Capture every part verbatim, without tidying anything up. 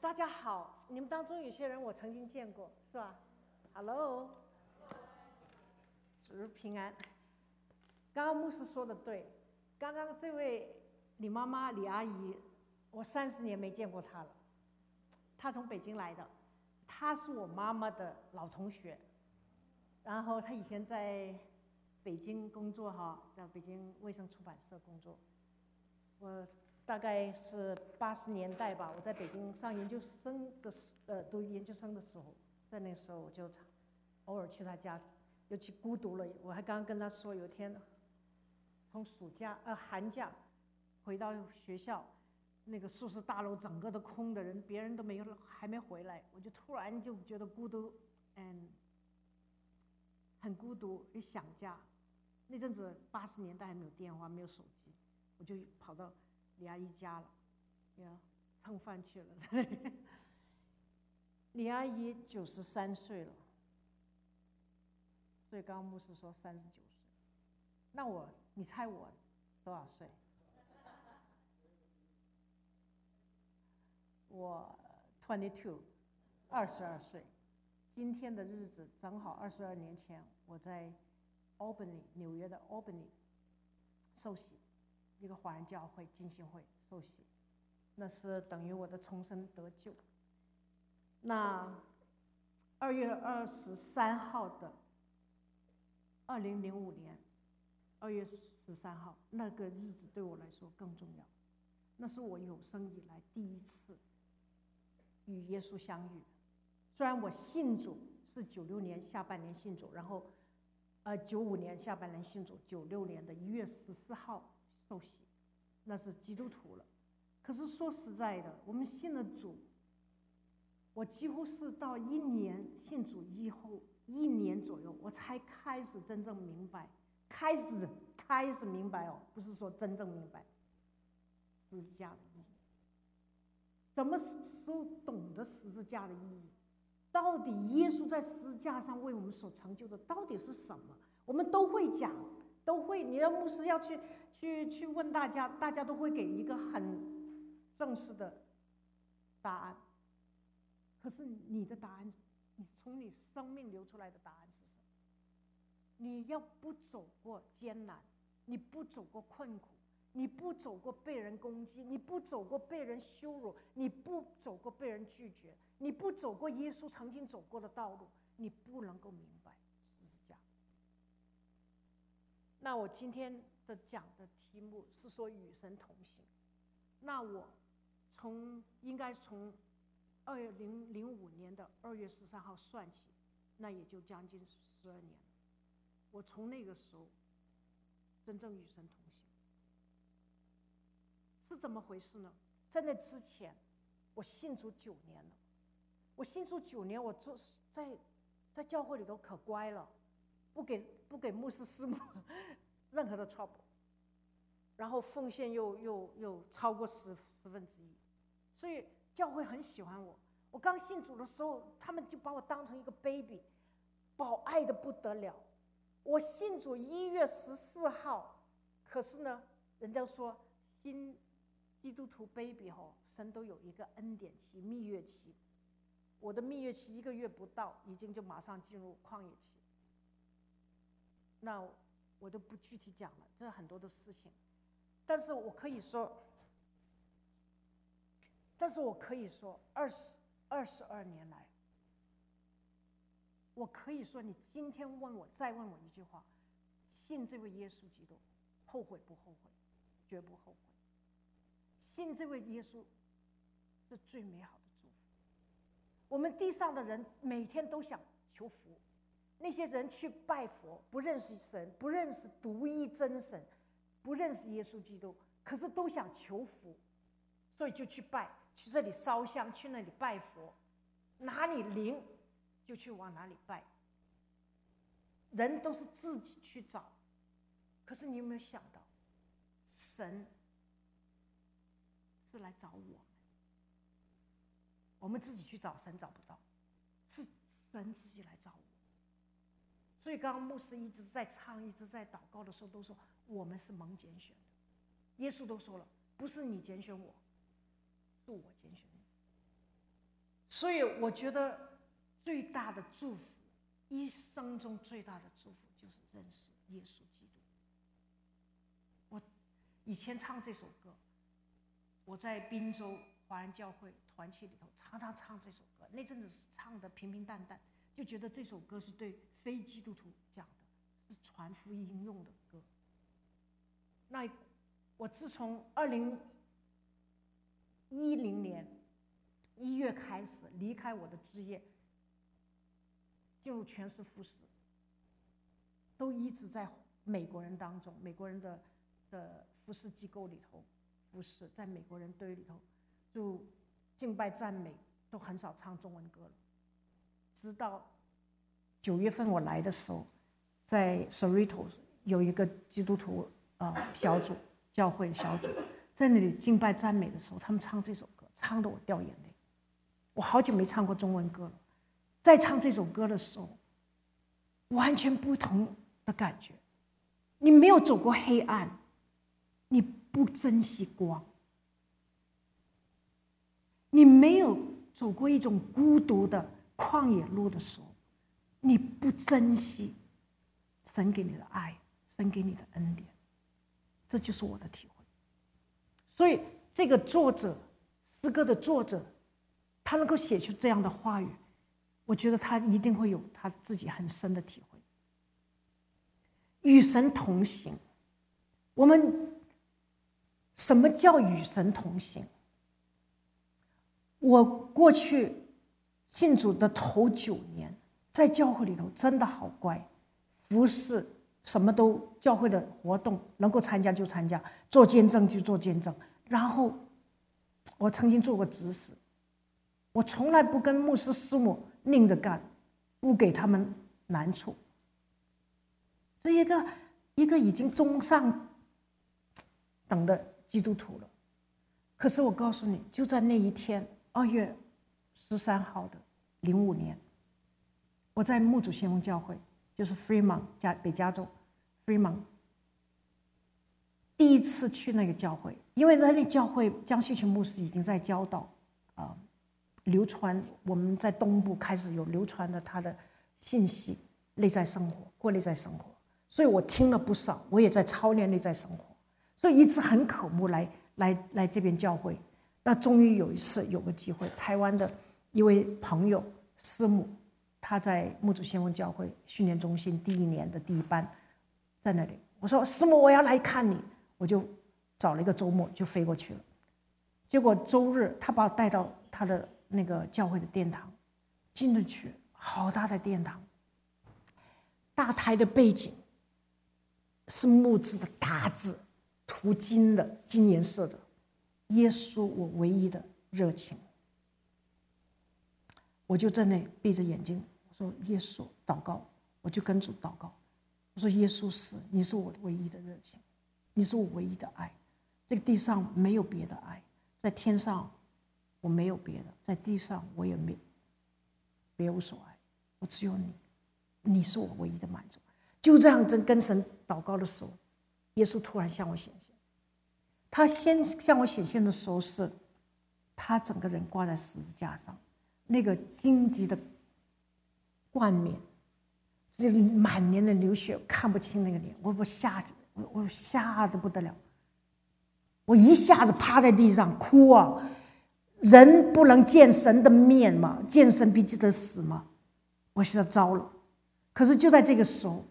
大家好，你们当中有些人我曾经见过，是吧 ？Hello， 主日平安。刚刚牧师说的对，刚刚这位李妈妈李阿姨，我三十年没见过她了。她从北京来的，她是我妈妈的老同学，然后她以前在北京工作哈，在北京卫生出版社工作。我大概是八十年代吧，我在北京上研究生的时，呃，读研究生的时候，在那个时候我就偶尔去他家，尤其孤独了。我还刚刚跟他说，有一天从暑假呃寒假回到学校，那个宿舍大楼整个都空的人，别人都没有，还没回来，我就突然就觉得孤独，嗯，很孤独，也想家。那阵子八十年代还没有电话，没有手机，我就跑到李阿姨家了，呀，蹭饭去了。李阿姨九十三岁了，所以刚刚牧师说三十九岁，那我，你猜我多少岁？我 twenty-two， 二十二岁。今天的日子正好二十二年前，我在 Albany 纽约的 Albany 受洗。一个华人教会浸信会受洗，那是等于我的重生得救。那二月二十三号的二零零五年二月十三号那个日子对我来说更重要，那是我有生以来第一次与耶稣相遇。虽然我信主是九六年下半年信主，然后呃九五年下半年信主，九六年的一月十四号受洗，那是基督徒了。可是说实在的，我们信了主，我几乎是到一年信主以后一年左右，我才开始真正明白，开始开始明白哦，不是说真正明白十字架的意义。怎么时候懂得十字架的意义？到底耶稣在十字架上为我们所成就的到底是什么？我们都会讲。都会，你的牧师要去去去问大家，大家都会给一个很正式的答案。可是你的答案，你从你生命流出来的答案是什么？你要不走过艰难，你不走过困苦，你不走过被人攻击，你不走过被人羞辱，你不走过被人拒绝，你不走过耶稣曾经走过的道路，你不能够明白十字架。那我今天的讲的题目是说与神同行。那我从应该从二零零五年的二月十三号算起，那也就将近十二年了。我从那个时候真正与神同行，是怎么回事呢？在那之前，我信主九年了。我信主九年，我做在在教会里头可乖了。不给不给牧师师母任何的 trouble， 然后奉献又又又超过十十分之一，所以教会很喜欢我。我刚信主的时候，他们就把我当成一个 baby， 宝爱的不得了。我信主一月十四号，可是呢，人家说新基督徒 baby 吼，神都有一个恩典期、蜜月期。我的蜜月期一个月不到，已经就马上进入旷野期。那我都不具体讲了，这很多的事情，但是我可以说，但是我可以说，二十二十二年来，我可以说，你今天问我，再问我一句话，信这位耶稣基督，后悔不后悔？绝不后悔。信这位耶稣是最美好的祝福。我们地上的人每天都想求福。那些人去拜佛，不认识神，不认识独一真神，不认识耶稣基督，可是都想求福，所以就去拜，去这里烧香，去那里拜佛，哪里灵就去往哪里拜。人都是自己去找，可是你有没有想到，神是来找我们，我们自己去找神找不到，是神自己来找我。所以刚刚牧师一直在唱，一直在祷告的时候都说，我们是蒙拣选的。耶稣都说了，不是你拣选我，是我拣选你。 所以我觉得最大的祝福，一生中最大的祝福就是认识耶稣基督。我以前唱这首歌，我在滨州华人教会团契里头常常唱这首歌，那阵子是唱的平平淡淡，就觉得这首歌是对非基督徒讲的，是传福音用的歌。那我自从二零一零年一月开始离开我的职业，进入全时服侍，都一直在美国人当中，美国人的的服侍机构里头服侍，在美国人堆里头，就敬拜赞美都很少唱中文歌了。直到九月份我来的时候，在 Cerritos 有一个基督徒呃小组，教会小组，在那里敬拜赞美的时候，他们唱这首歌，唱得我掉眼泪。我好久没唱过中文歌了，在唱这首歌的时候，完全不同的感觉。你没有走过黑暗，你不珍惜光；你没有走过一种孤独的旷野路的时候，你不珍惜神给你的爱，神给你的恩典。这就是我的体会。所以这个作者，诗歌的作者，他能够写出这样的话语，我觉得他一定会有他自己很深的体会。与神同行，我们什么叫与神同行？我过去信主的头九年，在教会里头真的好乖，服侍什么都，教会的活动能够参加就参加，做见证就做见证。然后我曾经做过执事，我从来不跟牧师师母拧着干，不给他们难处。这一个一个已经中上等的基督徒了，可是我告诉你，就在那一天，二月十三号的零五年，我在牧主先锋教会，就是 Fremont 加北加州 Fremont， 第一次去那个教会，因为那里教会江锡群牧师已经在教导，呃，流传我们在东部开始有流传的他的信息，内在生活，过内在生活。所以我听了不少，我也在操练内在生活，所以一直很渴慕来来来这边教会。那终于有一次有个机会，台湾的一位朋友师母，他在牧主先锋教会训练中心第一年的第一班，在那里，我说师母我要来看你，我就找了一个周末就飞过去了。结果周日他把我带到他的那个教会的殿堂，进得去，好大的殿堂，大台的背景是木质的大字，涂金的，金颜色的。耶稣，我唯一的热情。我就在那闭着眼睛，我说耶稣，祷告，我就跟主祷告。我说耶稣是，你是我唯一的热情，你是我唯一的爱。这个地上没有别的爱，在天上我没有别的，在地上我也没别无所爱，我只有你，你是我唯一的满足。就这样跟神祷告的时候，耶稣突然向我显现。他先向我显现的时候，是他整个人挂在十字架上，那个荆棘的冠冕，这里满脸的流血，看不清那个脸，我我吓我我吓得不得了，我一下子趴在地上哭啊！人不能见神的面嘛，见神必记得死嘛，我现在糟了。可是就在这个时候，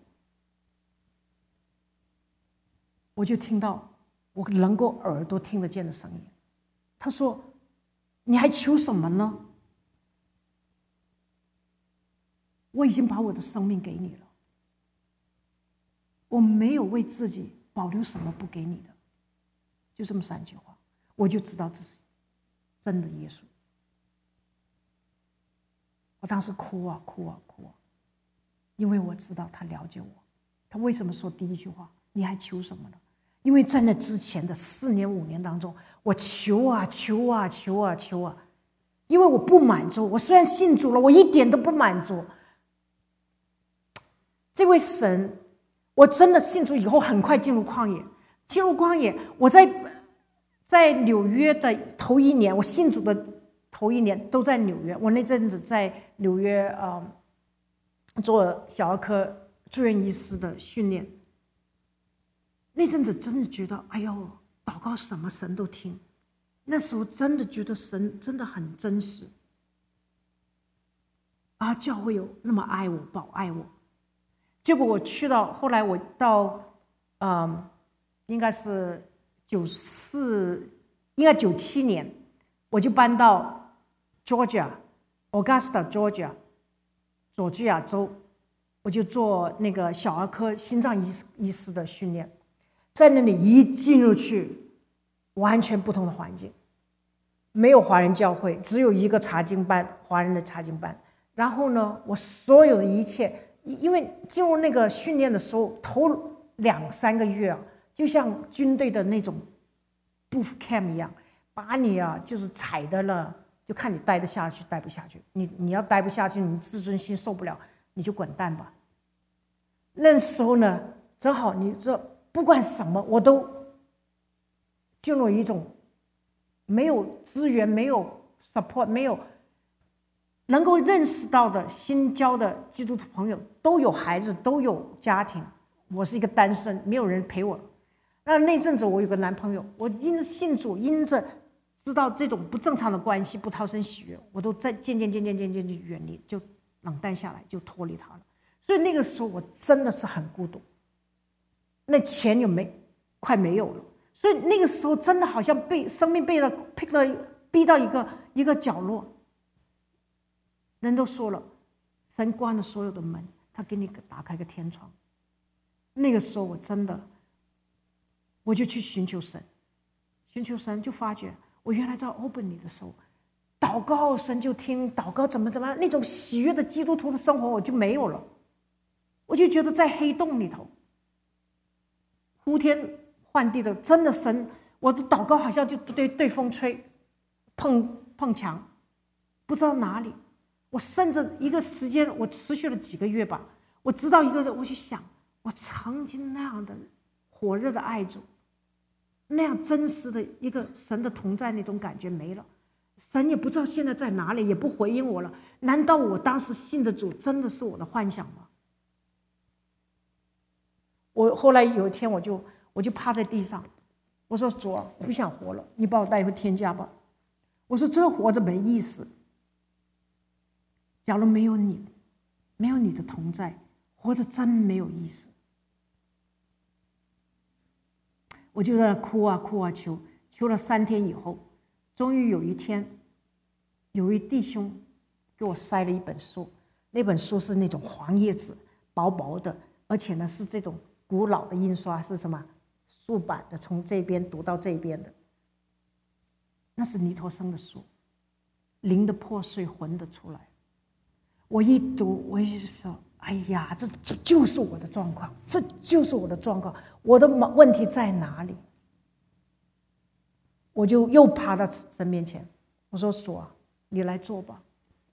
我就听到我能够耳朵听得见的声音，他说：“你还求什么呢？我已经把我的生命给你了，我没有为自己保留什么不给你的。”就这么三句话，我就知道这是真的耶稣。我当时哭啊哭啊哭啊，因为我知道他了解我。他为什么说第一句话你还求什么呢？因为在那之前的四年五年当中，我求啊求啊求啊求啊，因为我不满足。我虽然信主了，我一点都不满足。这位神，我真的信主以后很快进入旷野，进入旷野。我在在纽约的头一年，我信主的头一年都在纽约。我那阵子在纽约呃做小儿科住院医师的训练，那阵子真的觉得，哎呦，祷告什么神都听。那时候真的觉得神真的很真实，啊，教会有那么爱我，保爱我。结果我去到后来，我到，嗯，应该是九四，应该九七年，我就搬到 Georgia，Augusta Georgia， 佐治亚州，我就做那个小儿科心脏医医师的训练，在那里一进入去，完全不同的环境，没有华人教会，只有一个查经班，华人的查经班。然后呢，我所有的一切。因为进入那个训练的时候，头两三个月啊，就像军队的那种 boot camp 一样，把你啊就是踩的了，就看你待得下去，待不下去。你你要待不下去，你自尊心受不了，你就滚蛋吧。那时候呢，正好你这不管什么，我都进入一种没有资源、没有 support、没有。能够认识到的新交的基督徒朋友都有孩子，都有家庭，我是一个单身，没有人陪我。那那阵子我有个男朋友，我因着信主，因着知道这种不正常的关系不讨神喜悦，我都在渐渐渐渐渐渐就远离，就冷淡下来，就脱离他了。所以那个时候我真的是很孤独，那钱又没快没有了，所以那个时候真的好像被生命被了逼了逼到一个一个角落。人都说了，神关了所有的门，他给你打开个天窗。那个时候我真的，我就去寻求神，寻求神，就发觉我原来在欧本里的时候，祷告神就听，祷告怎么怎么样，那种喜悦的基督徒的生活我就没有了。我就觉得在黑洞里头，呼天唤地的，真的神，我的祷告好像就对对风吹，碰碰墙，不知道哪里。我甚至一个时间，我持续了几个月吧。我知道一个人，我去想，我曾经那样的火热的爱主，那样真实的一个神的同在那种感觉没了。神也不知道现在在哪里，也不回应我了。难道我当时信的主真的是我的幻想吗？我后来有一天，我就我就趴在地上，我说主啊，我不想活了，你把我带回天家吧。我说这活着没意思。假如没有你，没有你的同在，活着真没有意思。我就在那哭啊哭啊求，求了三天以后，终于有一天，有一弟兄给我塞了一本书，那本书是那种黄页纸，薄薄的，而且呢是这种古老的印刷，是什么竖版的，从这边读到这边的。那是尼陀生的书，灵的破碎，魂的出来。我一读，我一说，哎呀，这这就是我的状况，这就是我的状况，我的问题在哪里？我就又爬到神面前，我说主啊，你来做吧。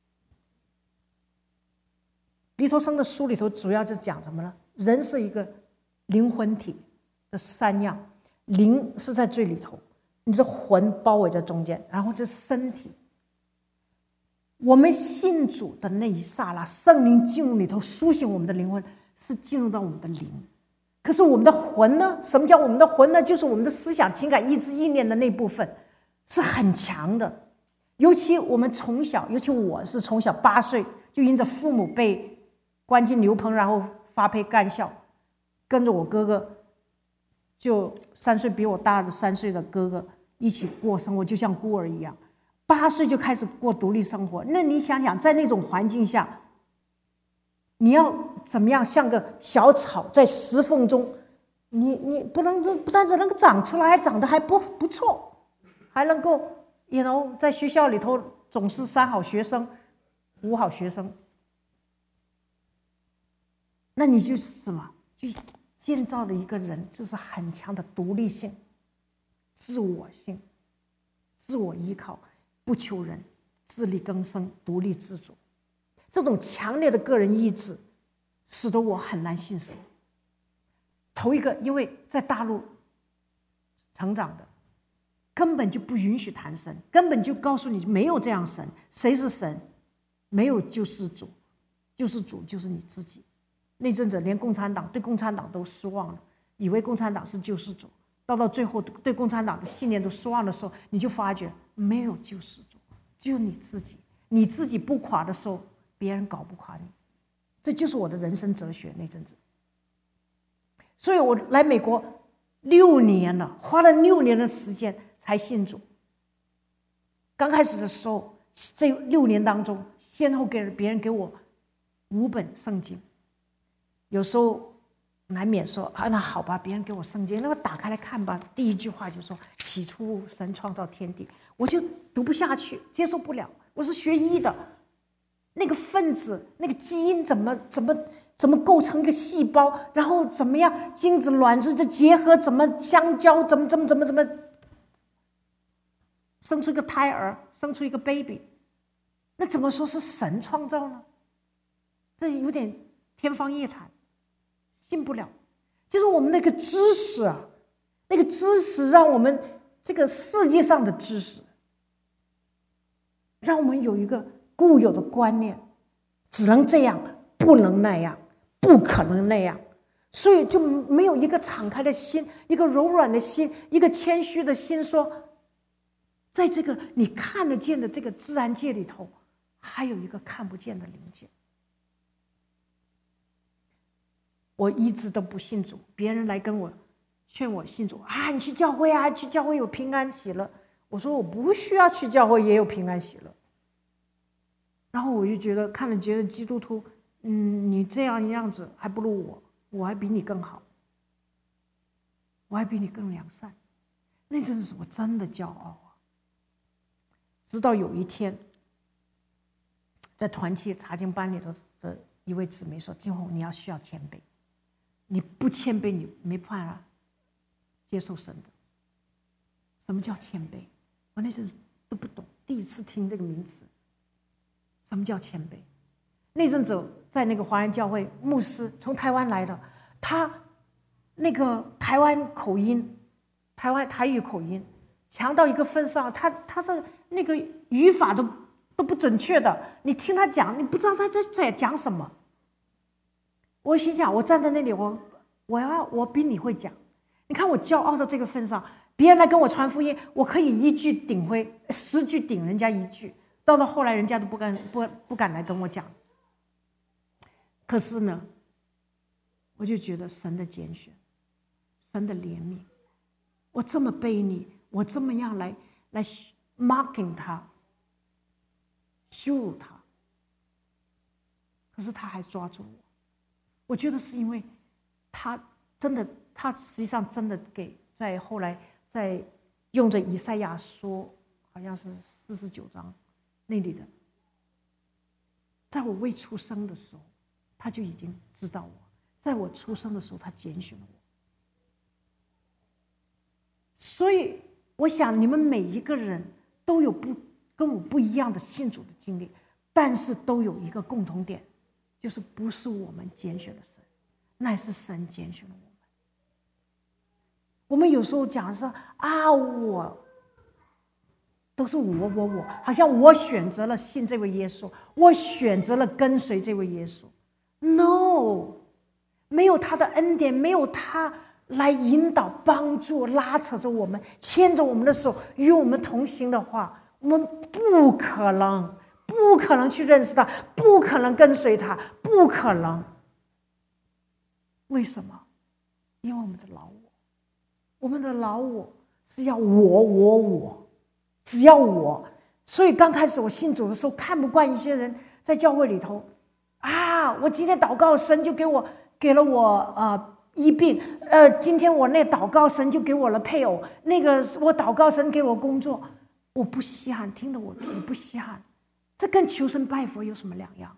尼陀生的书里头主要是讲什么呢？人是一个灵魂体的三样，灵是在最里头，你的魂包围在中间，然后这身体。我们信主的那一刹那，圣灵进入里头苏醒我们的灵魂，是进入到我们的灵。可是我们的魂呢？什么叫我们的魂呢？就是我们的思想、情感、意志、意念的那部分是很强的。尤其我们从小，尤其我是从小八岁就因着父母被关进牛棚，然后发配干校，跟着我哥哥，就三岁比我大的三岁的哥哥一起过生活，就像孤儿一样。八岁就开始过独立生活，那你想想，在那种环境下，你要怎么样像个小草在石缝中，你你不能不但只能够长出来，还长得还不不错，还能够，you know，在学校里头总是三好学生、五好学生，那你就是什么？就建造了一个人，就是很强的独立性、自我性、自我依靠。不求人，自力更生，独立自主，这种强烈的个人意志，使得我很难信神。头一个，因为在大陆成长的， 根本就不允许谈神，根本就告诉你没有这样神。谁是神？没有救世主，救世主就是你自己。那阵子连共产党对共产党都失望了，以为共产党是救世主，到到最后对共产党的信念都失望的时候，你就发觉没有救世主，只有你自己。你自己不垮的时候，别人搞不垮你。这就是我的人生哲学那阵子。所以我来美国六年了，花了六年的时间才信主。刚开始的时候，这六年当中，先后给别人给我五本圣经，有时候难免说啊，那好吧，别人给我圣经，那么打开来看吧。第一句话就说：“起初神创造天地。”我就读不下去，接受不了。我是学医的，那个分子、那个基因怎么怎么怎么构成一个细胞，然后怎么样精子卵子的结合，怎么相交，怎么怎么怎么怎么生出一个胎儿，生出一个 baby， 那怎么说是神创造呢？这有点天方夜谭，信不了。就是我们那个知识啊，那个知识让我们这个世界上的知识，让我们有一个固有的观念，只能这样，不能那样，不可能那样，所以就没有一个敞开的心，一个柔软的心，一个谦虚的心，说在这个你看得见的这个自然界里头，还有一个看不见的灵界。我一直都不信主，别人来跟我劝我信主啊，你去教会啊，去教会有平安喜乐。我说我不需要去教会也有平安喜乐。然后我就觉得看了觉得基督徒，嗯，你这样样子还不如我，我还比你更好，我还比你更良善。那阵子我真的骄傲啊。直到有一天，在团契查经班里头的一位姊妹说：“今后你要需要谦卑，你不谦卑，你没办法接受神的。”什么叫谦卑？我那时都不懂，第一次听这个名词。什么叫谦卑？那阵子在那个华人教会，牧师从台湾来的，他那个台湾口音，台湾台语口音强到一个份上，他他的那个语法都都不准确的，你听他讲，你不知道他在在讲什么。我心想，我站在那里，我我要我比你会讲。你看我骄傲到这个份上，别人来跟我传福音，我可以一句顶回十句顶人家一句，到了后来人家都不敢不不敢来跟我讲。可是呢，我就觉得神的拣选，神的怜悯，我这么背你，我这么样来来 marking 他，羞辱他，可是他还抓住我。我觉得是因为他真的，他实际上真的给在后来在用着以赛亚书，好像是四十九章那里的，在我未出生的时候，他就已经知道我；在我出生的时候，他拣选了我。所以，我想你们每一个人都有不跟我不一样的信主的经历，但是都有一个共同点，就是不是我们拣选了神，乃是神拣选了我们。我们有时候讲说啊，我都是我我我，好像我选择了信这位耶稣，我选择了跟随这位耶稣。No， 没有他的恩典，没有他来引导、帮助、拉扯着我们，牵着我们的手，与我们同行的话，我们不可能，不可能去认识他，不可能跟随他，不可能。为什么？因为我们的老我，我们的老我是要我我我，只要我。所以刚开始我信主的时候，看不惯一些人在教会里头啊，我今天祷告，神就给我给了我呃医病，呃，今天我那祷告，神就给我了配偶，那个我祷告，神给我工作，我不稀罕，听得我我不稀罕，这跟求神拜佛有什么两样？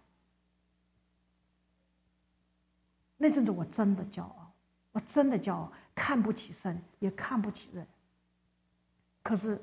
那阵子我真的骄傲，我真的骄傲，看不起神，也看不起人。可是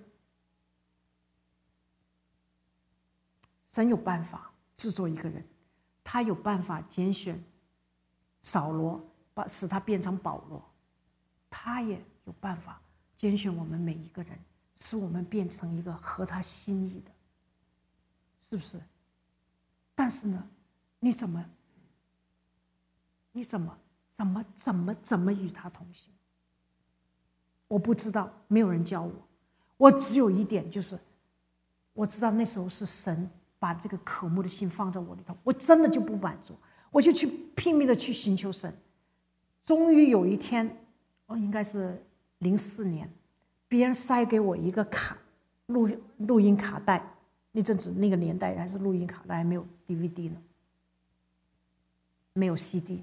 神有办法制作一个人，他有办法拣选扫罗，把使他变成保罗，他也有办法拣选我们每一个人， 使我们变成一个合他心意的，是不是？但是呢，你怎么，你怎么，怎么，怎么，怎么与他同行？我不知道，没有人教我。我只有一点，就是我知道那时候是神把这个渴慕的心放在我里头，我真的就不满足，我就去拼命的去寻求神。终于有一天，哦，应该是零四年，别人塞给我一个卡，录录音卡带。那阵子那个年代还是录音卡带，还没有 D V D 呢，没有 C D，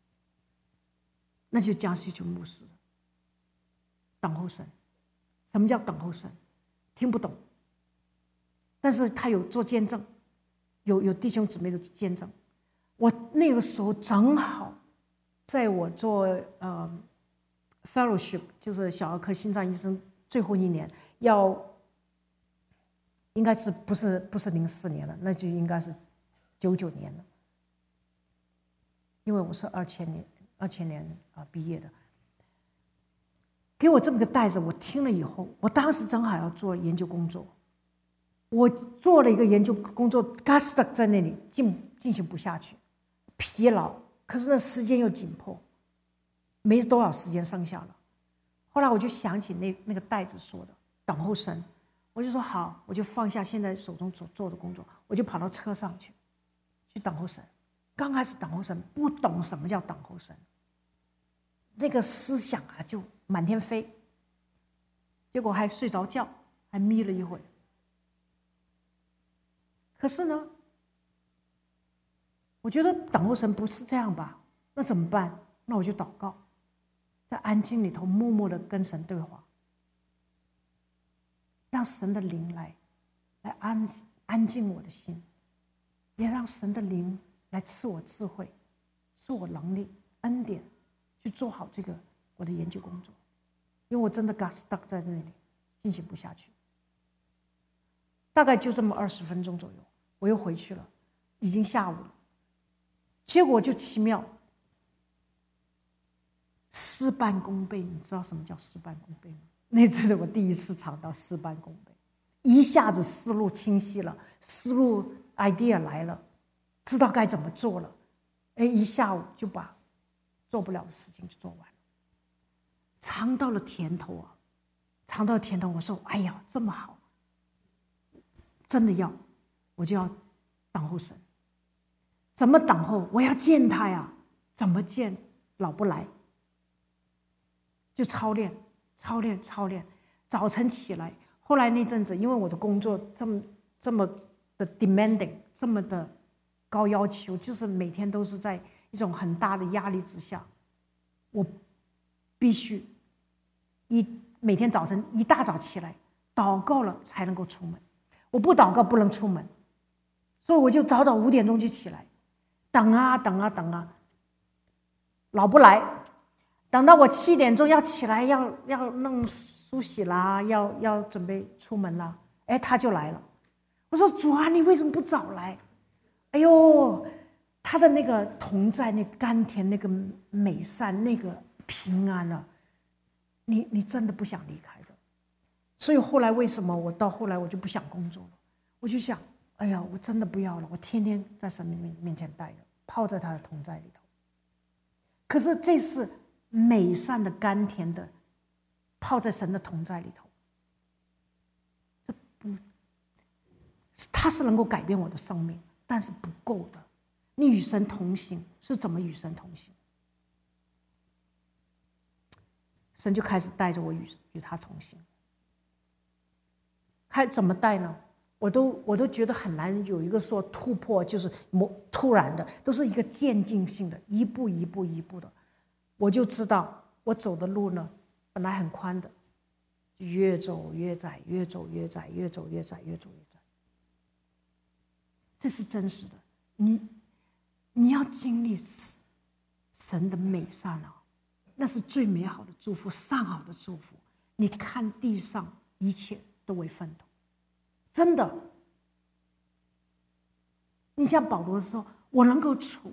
那就江西就牧师了。等候神，什么叫等候神？听不懂，但是他有做见证，有有弟兄姊妹的见证。我那个时候正好在我做呃 fellowship， 就是小儿科心脏医生最后一年，要应该是不是不是零四年了，那就应该是九九年了，因为我是二千年二千年啊、呃、毕业的。给我这么个袋子，我听了以后，我当时正好要做研究工作，我做了一个研究工作 ，gas stuck 在那里进进行不下去，疲劳，可是那时间又紧迫，没多少时间剩下了。后来我就想起那那个袋子说的等候神，我就说好，我就放下现在手中所做的工作，我就跑到车上去，去等候神。刚开始等候神，不懂什么叫等候神，那个思想啊就满天飞，结果还睡着觉，还眯了一会儿。可是呢，我觉得等候神不是这样吧？那怎么办？那我就祷告，在安静里头默默的跟神对话，让神的灵来，来安安静我的心，也让神的灵来赐我智慧，赐我能力、恩典，去做好这个我的研究工作。因为我真的 got stuck 在那里，进行不下去。大概就这么二十分钟左右，我又回去了，已经下午了。结果就奇妙，事半功倍。你知道什么叫事半功倍吗？那真的我第一次尝到事半功倍，一下子思路清晰了，思路 idea 来了，知道该怎么做了。哎，一下午就把做不了的事情就做完了。尝到了甜头啊，尝到了甜头，我说哎呀这么好，真的要，我就要等候神。怎么等候？我要见他呀，怎么见？老不来，就操练操练操练，早晨起来。后来那阵子因为我的工作这么这么的 demanding， 这么的高要求，就是每天都是在一种很大的压力之下，我必须一每天早晨一大早起来祷告了才能够出门，我不祷告不能出门，所以我就早早五点钟就起来，等啊等啊等啊，老不来，等到我七点钟要起来，要要弄梳洗啦，要要准备出门啦，哎，他就来了。我说主啊，你为什么不早来？哎呦，他的那个同在，那甘甜，那个美善，那个平安啊，你你真的不想离开的。所以后来为什么我到后来我就不想工作了？我就想，哎呀，我真的不要了，我天天在神面面前待着，泡在他的同在里头。可是这是美善的、甘甜的，泡在神的同在里头，这不，它是能够改变我的生命，但是不够的。你与神同行是怎么与神同行？神就开始带着我与与他同行。还怎么带呢？我都我都觉得很难有一个说突破，就是突然的，都是一个渐进性的，一步一步一步的。我就知道我走的路呢，本来很宽的，越走越窄，越走越窄，越走越窄，越走越窄。这是真实的。你你要经历神的美善啊，那是最美好的祝福，上好的祝福。你看地上一切都为粪土，真的。你像保罗说，我能够处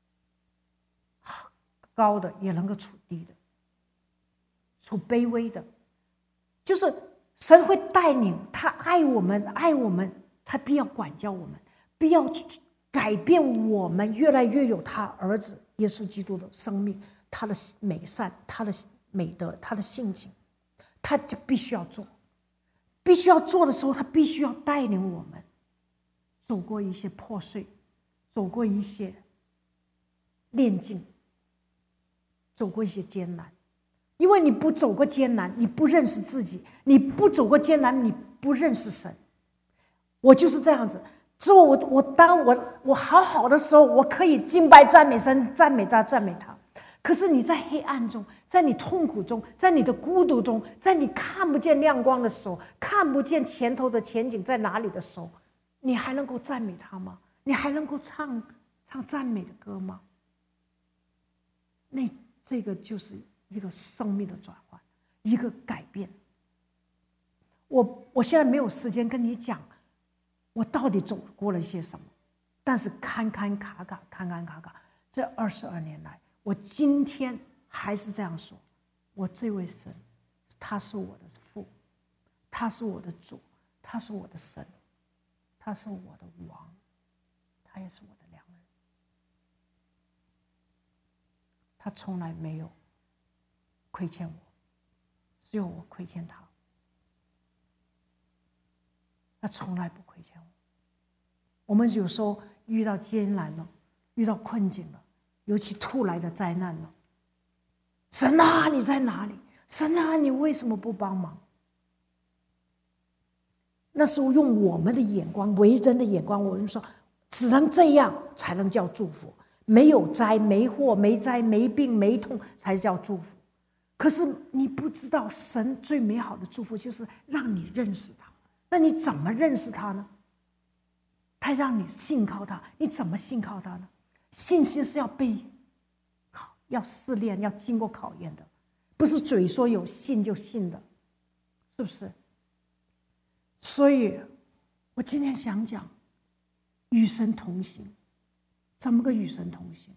高的，也能够处低的，处卑微的，就是神会带领，他爱我们，爱我们，他必要管教我们，必要改变我们，越来越有他儿子耶稣基督的生命，他的美善，他的美德，他的性情，他就必须要做。必须要做的时候，他必须要带领我们走过一些破碎，走过一些炼境，走过一些艰难。因为你不走过艰难，你不认识自己；你不走过艰难，你不认识神。我就是这样子。之后我我当我我好好的时候，我可以敬拜赞美神，赞美他，赞美他。可是你在黑暗中，在你痛苦中，在你的孤独中，在你看不见亮光的时候，看不见前头的前景在哪里的时候，你还能够赞美他吗？你还能够唱唱赞美的歌吗？那这个就是一个生命的转换，一个改变。我我现在没有时间跟你讲我到底走过了些什么，但是坎坎卡卡，坎坎卡卡，这二十二年来，我今天还是这样说：我这位神，他是我的父，他是我的主，他是我的神，他是我的王，他也是我的良人。他从来没有亏欠我，只有我亏欠他。他从来不亏欠我。我们有时候遇到艰难了，遇到困境了，尤其突来的灾难了，神啊，你在哪里？神啊，你为什么不帮忙？那时候用我们的眼光，为人的眼光，我们说只能这样才能叫祝福，没有灾没祸没灾没病没痛才叫祝福。可是你不知道，神最美好的祝福就是让你认识他。那你怎么认识他呢？他让你信靠他，你怎么信靠他呢？信心是要被要试炼，要经过考验的，不是嘴说有信就信的，是不是？所以我今天想讲与神同行。怎么个与神同行？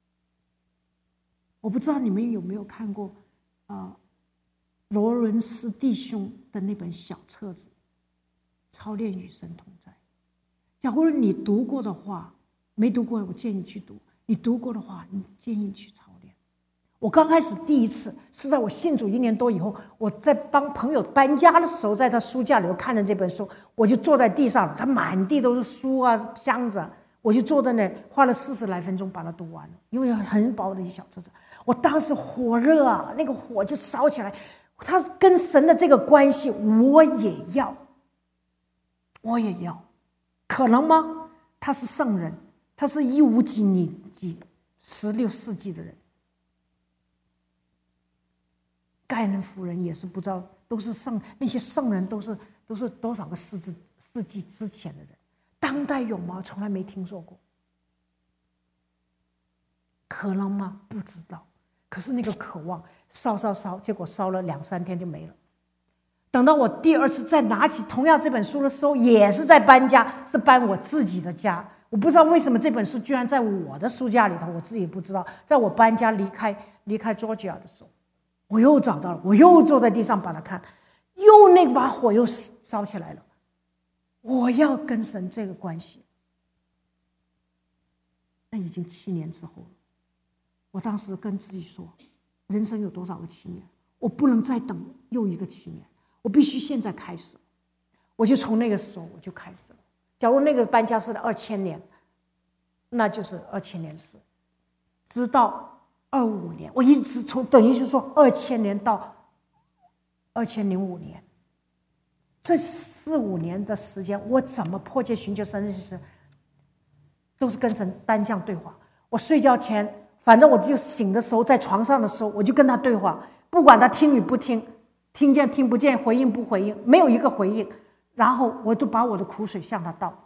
我不知道你们有没有看过啊、呃，罗伦斯弟兄的那本小册子操练与神同在。假如你读过的话，没读过我建议去读，你读过的话你建议去操练。我刚开始第一次是在我信主一年多以后，我在帮朋友搬家的时候，在他书架里头看着这本书，我就坐在地上，他满地都是书啊箱子啊，我就坐在那花了四十来分钟把它读完了，因为很薄的一小册子。我当时火热啊，那个火就烧起来，他跟神的这个关系我也要，我也要。可能吗？他是圣人，他是一五几你几十六世纪的人。盖人夫人也是不知道，都是圣，那些圣人都是都是多少个世纪世纪之前的人，当代有吗？从来没听说过。可能吗？不知道。可是那个渴望烧烧烧，结果烧了两三天就没了。等到我第二次再拿起同样这本书的时候，也是在搬家，是搬我自己的家。我不知道为什么这本书居然在我的书架里头，我自己也不知道。在我搬家离开离开 Georgia 的时候，我又找到了，我又坐在地上把它看，又那把火又烧起来了。我要跟神这个关系，那已经七年之后了。我当时跟自己说，人生有多少个七年？我不能再等又一个七年。我必须现在开始，我就从那个时候我就开始了。假如那个搬家是二千年，那就是二千年是，直到二五年，我一直从等于就是说二千年到二千零五年，这四五年的时间，我怎么迫切寻求神的事，都是跟神单向对话。我睡觉前，反正我就醒的时候，在床上的时候，我就跟他对话，不管他听与不听。听见听不见，回应不回应，没有一个回应，然后我就把我的苦水向他倒，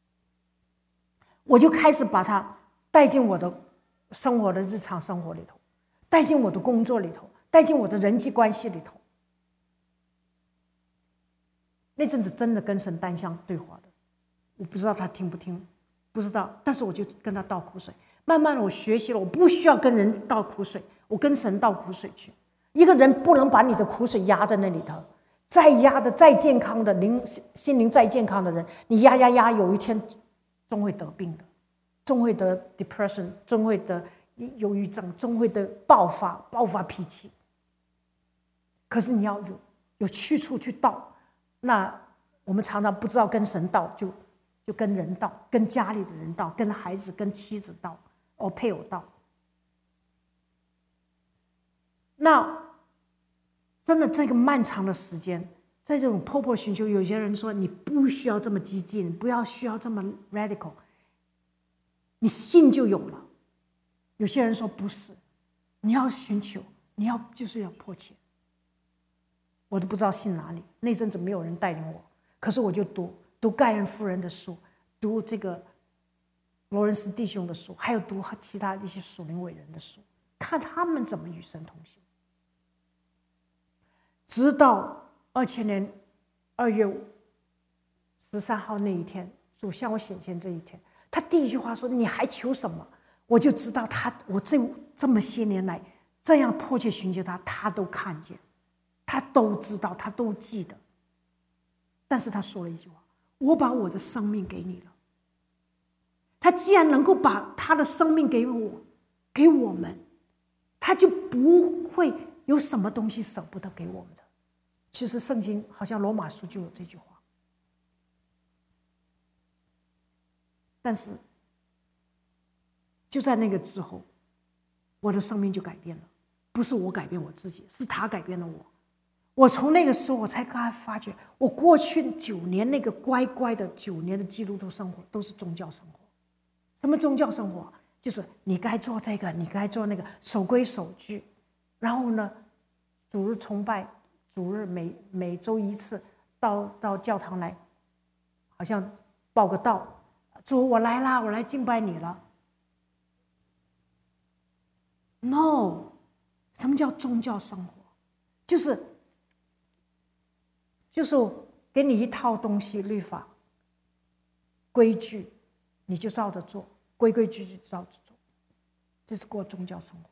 我就开始把他带进我的生活的日常生活里头，带进我的工作里头，带进我的人际关系里头。那阵子真的跟神单向对话的，我不知道他听不听，不知道，但是我就跟他倒苦水。慢慢的我学习了，我不需要跟人倒苦水，我跟神倒苦水去。一个人不能把你的苦水压在那里头， 再压的再健康的灵心灵再健康的人，你压压压，有一天终会得病的，终会得 depression， 终会得忧郁症，终会得爆发爆发脾气。可是你要有有去处去道，那我们常常不知道跟神道，就就跟人道，跟家里的人道，跟孩子跟妻子道，哦配偶道。那真的这个漫长的时间，在这种迫迫寻求，有些人说你不需要这么激进，不要需要这么 radical， 你信就有了。有些人说不是，你要寻求，你要就是要迫切。我都不知道信哪里，那阵子没有人带领我，可是我就读读盖恩夫人的书，读这个罗伦斯弟兄的书，还有读其他一些属灵伟人的书，看他们怎么与神同行。直到二千年二月十三号那一天，主向我显现这一天，他第一句话说：“你还求什么？”我就知道他，我这这么些年来这样迫切寻求他，他都看见，他都知道，他都记得。但是他说了一句话：“我把我的生命给你了。”他既然能够把他的生命给我，给我们，他就不会有什么东西舍不得给我们的。其实圣经好像罗马书就有这句话。但是就在那个之后，我的生命就改变了，不是我改变我自己，是他改变了我。我从那个时候我才刚发觉，我过去九年那个乖乖的九年的基督徒生活都是宗教生活。什么宗教生活？就是你该做这个，你该做那个，守规守矩。然后呢，主日崇拜，主日每每周一次到到教堂来，好像报个道，主我来啦，我来敬拜你了。No， 什么叫宗教生活？就是就是给你一套东西，律法、规矩，你就照着做，规规矩矩照着做，这是过宗教生活。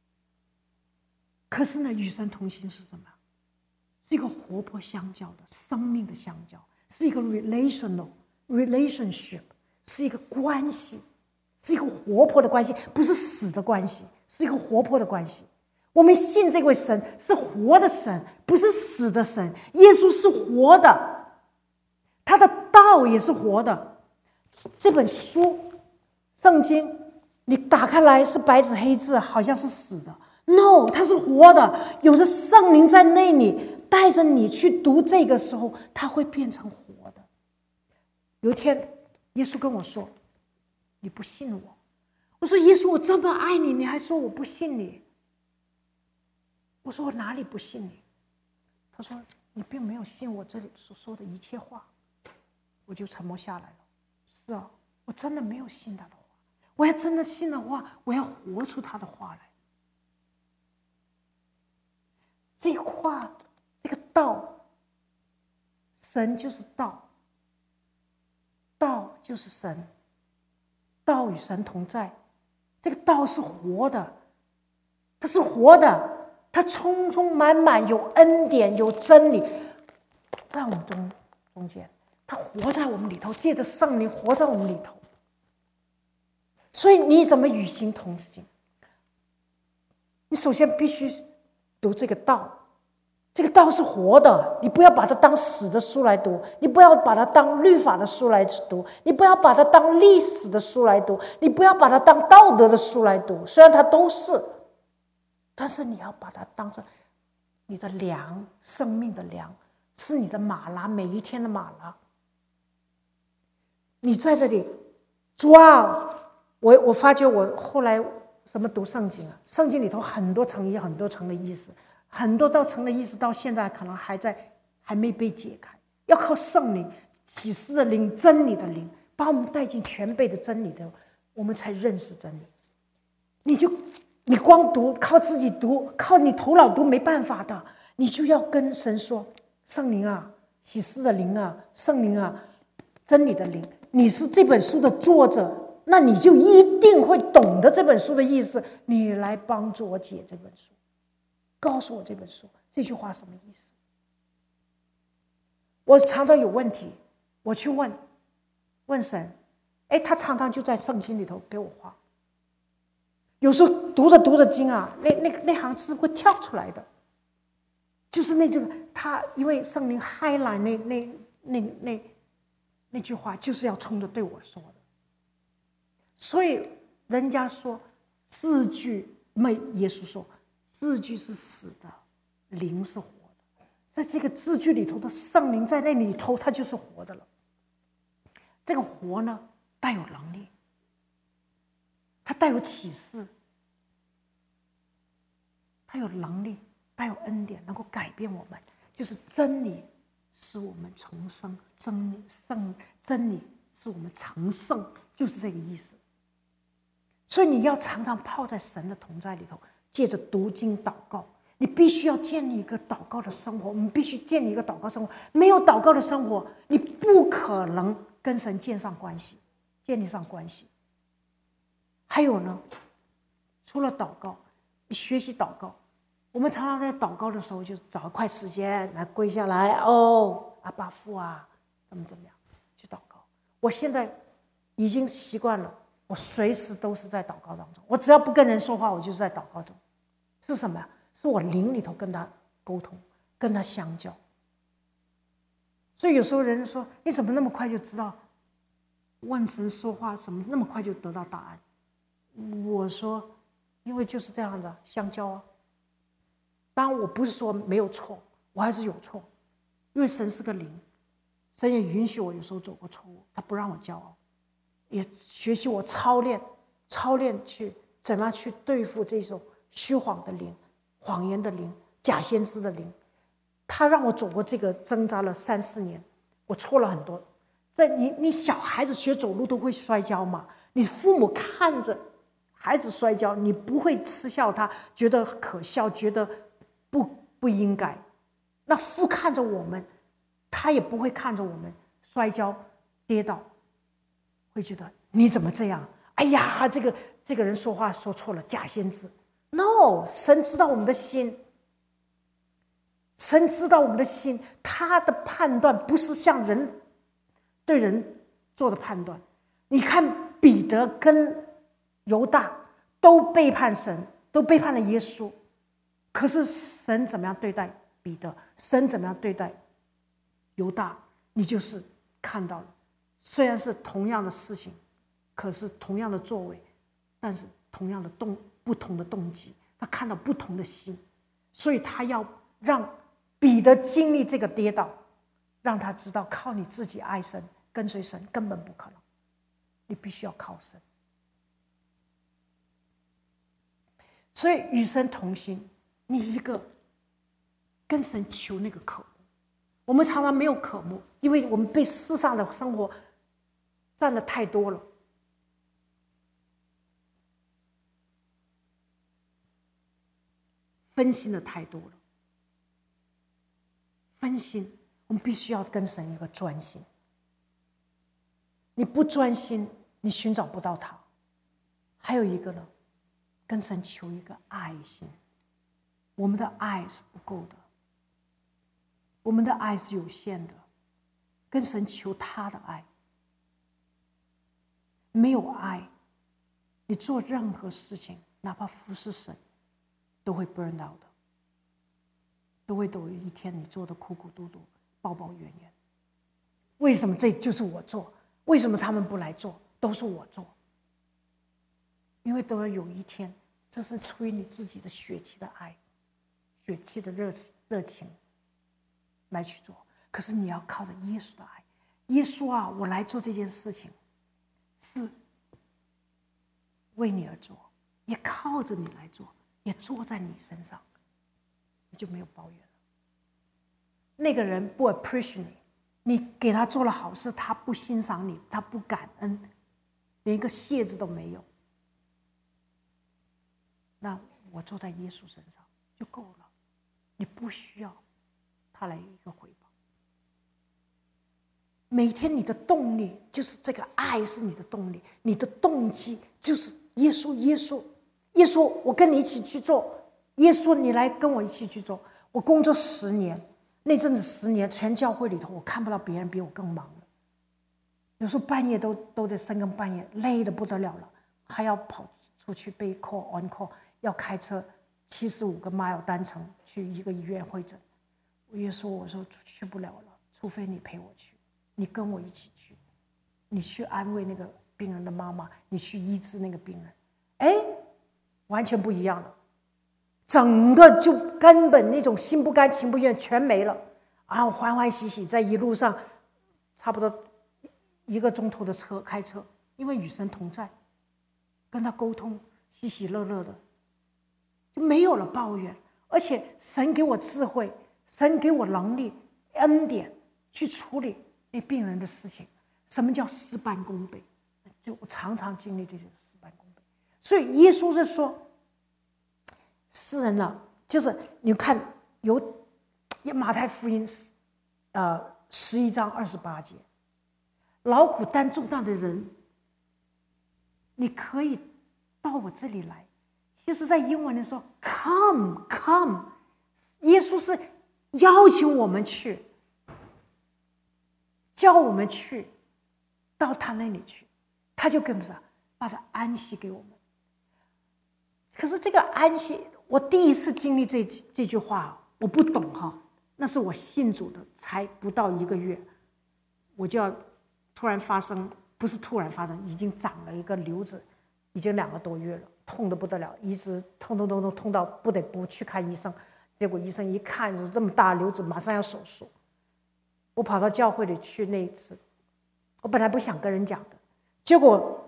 可是呢，与神同行是什么？是一个活泼相交的生命的相交，是一个 relational relationship， 是一个关系，是一个活泼的关系，不是死的关系，是一个活泼的关系。我们信这位神是活的神，不是死的神。耶稣是活的，他的道也是活的。这本书圣经你打开来是白纸黑字，好像是死的。 No， 它是活的，有着圣灵在那里带着你去读，这个时候它会变成活的。有一天耶稣跟我说：“你不信我。”我说：“耶稣，我这么爱你，你还说我不信你？”我说：“我哪里不信你？”他说：“你并没有信我这里所说的一切话。”我就沉默下来了。是啊，我真的没有信他的话。我要真的信的话，我要活出他的话来。这个话，这个道，神就是道，道就是神，道与神同在。这个道是活的，它是活的，它充充满满有恩典，有真理，在我们中中间，它活在我们里头，借着圣灵活在我们里头。所以你怎么与行同行？你首先必须读这个道，这个道是活的，你不要把它当死的书来读，你不要把它当律法的书来读，你不要把它当历史的书来读，你不要把它当道德的书来读，虽然它都是，但是你要把它当成你的粮，生命的粮，是你的马拉，每一天的马拉。你在这里抓我，我发觉我后来什么读圣经啊，圣经里头很多层意，很多层的意思，很多道层的意思到现在可能还在还没被解开，要靠圣灵启示的灵，真理的灵，把我们带进全备的真理的，我们才认识真理。你就你光读，靠自己读，靠你头脑读没办法的，你就要跟神说：圣灵啊，启示的灵啊，圣灵啊，真理的灵，你是这本书的作者，那你就一定会懂得这本书的意思，你来帮助我解这本书，告诉我这本书这句话什么意思。 我常常有问题，我去问问神，哎，他常常就在圣经里头给我画。有时候读着读着经啊，那那那行字会跳出来的，就是那句他因为圣灵highlight那那那那那句话，就是要冲着对我说的。所以人家说字句，没耶稣说字句是死的，灵是活的。在这个字句里头的圣灵在那里头，它就是活的了。这个活呢，带有能力，它带有启示，它有能力，带有恩典，能够改变我们。就是真理使我们重生，真理圣真理使我们成圣，就是这个意思。所以你要常常泡在神的同在里头，借着读经祷告。你必须要建立一个祷告的生活，我们必须建立一个祷告生活。没有祷告的生活，你不可能跟神建上关系，建立上关系。还有呢，除了祷告，你学习祷告。我们常常在祷告的时候，就找一块时间来跪下来，哦，阿爸父啊，怎么怎么样去祷告。我现在已经习惯了，我随时都是在祷告当中。我只要不跟人说话，我就是在祷告中。是什么呀？是我灵里头跟他沟通，跟他相交。所以有时候人说，你怎么那么快就知道问神说话，怎么那么快就得到答案？我说，因为就是这样的相交啊。当然我不是说没有错，我还是有错，因为神是个灵，神也允许我有时候走过错误，他不让我骄傲，也学习我操练操练去怎么样去对付这种虚谎的灵、谎言的灵、假先知的灵。他让我走过这个挣扎了三四年，我错了很多。在你你小孩子学走路都会摔跤嘛，你父母看着孩子摔跤，你不会嗤笑他，觉得可笑，觉得不不应该。那父看着我们，他也不会看着我们摔跤跌倒，会觉得你怎么这样？哎呀，这个这个人说话说错了，假先知。No， 神知道我们的心，神知道我们的心，他的判断不是像人对人做的判断。你看彼得跟犹大都背叛神，都背叛了耶稣，可是神怎么样对待彼得？神怎么样对待犹大？你就是看到了，虽然是同样的事情，可是同样的作为，但是同样的动不同的动机，他看到不同的心，所以他要让彼得经历这个跌倒，让他知道靠你自己爱神跟随神根本不可能，你必须要靠神。所以与神同行，你一个跟神求那个渴慕。我们常常没有渴慕，因为我们被世上的生活占的太多了。分心的太多了，分心，我们必须要跟神一个专心。你不专心，你寻找不到他。还有一个呢，跟神求一个爱心。我们的爱是不够的，我们的爱是有限的，跟神求他的爱。没有爱，你做任何事情，哪怕服侍神，都会 burn out 的，都会有一天你做的苦苦嘟嘟、抱抱怨怨。为什么这就是我做？为什么他们不来做？都是我做。因为都要有一天，这是出于你自己的血气的爱、血气的热热情来去做。可是你要靠着耶稣的爱。耶稣啊，我来做这件事情，是为你而做，也靠着你来做，也做在你身上，你就没有抱怨了。那个人不 appreciate 你，你给他做了好事，他不欣赏你，他不感恩，连一个谢字都没有。那我坐在耶稣身上就够了，你不需要他来一个回报。每天你的动力就是这个爱是你的动力，你的动机就是耶稣，耶稣，耶稣，我跟你一起去做，耶稣，你来跟我一起去做。我工作十年， 那阵子十年，全教会里头，我看不到别人比我更忙了。有时候半夜都都得深更半夜，累得不得了了，还要跑出去被 call on call， 要开车七十五个 mile 单程去一个医院会诊。我也说，我说去不了了，除非你陪我去，你跟我一起去，你去安慰那个病人的妈妈，你去医治那个病人。哎，完全不一样了，整个就根本那种心不甘情不愿全没了，然后欢欢喜喜在一路上，差不多一个钟头的车开车，因为与神同在，跟他沟通，喜喜乐乐的，就没有了抱怨。而且神给我智慧，神给我能力恩典去处理那病人的事情。什么叫事半功倍？就我常常经历这些事半功倍。所以耶稣是说，世人呢，就是你看有马太福音呃十一章二十八节，劳苦担重担的人，你可以到我这里来。其实在英文的时候 come come， 耶稣是邀请我们去，叫我们去到他那里去，他就跟不上，把他安息给我们。可是这个安息，我第一次经历这这句话，我不懂哈，那是我信主的才不到一个月，我就要突然发生，不是突然发生，已经长了一个瘤子，已经两个多月了，痛得不得了，一直痛痛痛痛痛到不得不去看医生。结果医生一看，就是这么大瘤子，马上要手术。我跑到教会里去那一次，我本来不想跟人讲的，结果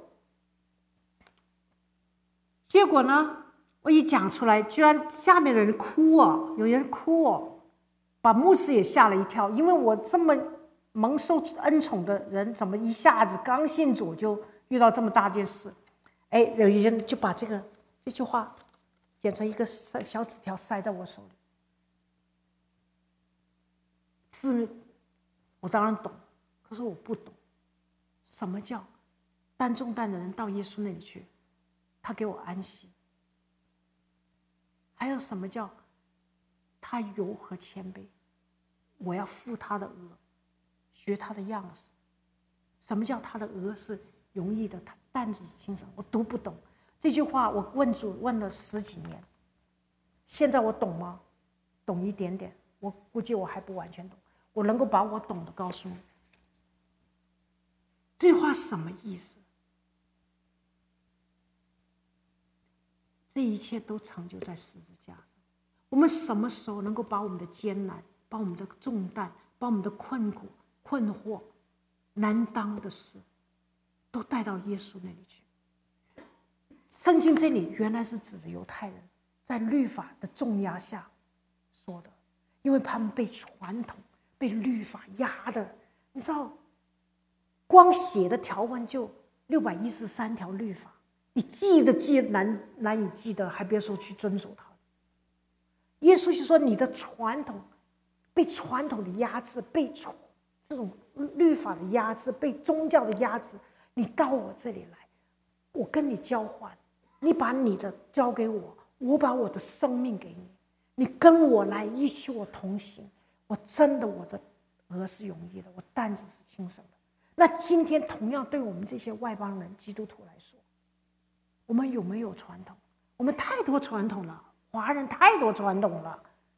结果呢，我一讲出来，居然下面的人哭哦，有人哭哦，把牧师也吓了一跳，因为我这么蒙受恩宠的人，怎么一下子刚信主就遇到这么大件事？哎，有人就把这个这句话剪成一个小纸条塞在我手里。字我当然懂，可是我不懂什么叫担重担的人到耶稣那里去，他给我安息。还有什么叫他柔和谦卑，我要负他的额，学他的样式。什么叫他的额是容易的，他担子是轻省，我都不懂。这句话我问主问了十几年，现在我懂吗？懂一点点，我估计我还不完全懂。我能够把我懂的告诉你，这句话什么意思？这一切都成就在十字架上。我们什么时候能够把我们的艰难，把我们的重担，把我们的困苦、困惑、难当的事，都带到耶稣那里去？圣经这里原来是指着犹太人在律法的重压下说的，因为他们被传统、被律法压的，你知道，光写的条文就六百一十三条律法，你记得记难难以记得，还别说去遵守它。耶稣就说，你的传统被传统的压制，被这种律法的压制，被宗教的压制，你到我这里来，我跟你交换，你把你的交给我，我把我的生命给你，你跟我来，一起我同行。我真的，我的额是容易的，我担子是轻省的。那今天同样对我们这些外邦人基督徒来说，我们有没有传统？我们太多传统了，华人太多传统了。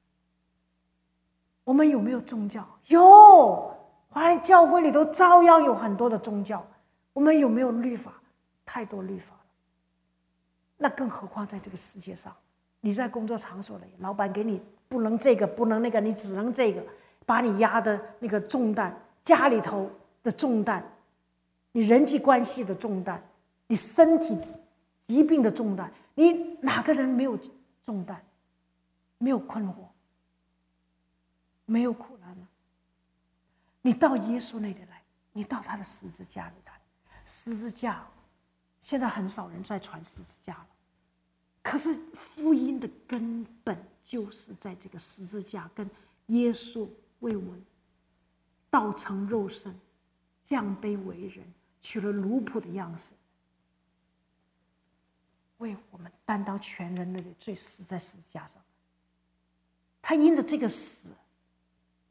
我们有没有宗教？有，华人教会里头照样有很多的宗教。我们有没有律法？太多律法了。那更何况在这个世界上，你在工作场所里，老板给你不能这个不能那个，你只能这个，把你压的那个重担，家里头的重担，你人际关系的重担，你身体疾病的重担，你哪个人没有重担，没有困惑，没有苦难呢？你到耶稣那里来，你到他的十字架里来。十字架现在很少人在传十字架了，可是福音的根本就是在这个十字架，跟耶稣为我们道成肉身，降卑为人，取了奴仆的样式，为我们担当全人类的罪，死在十字架上。他因着这个死，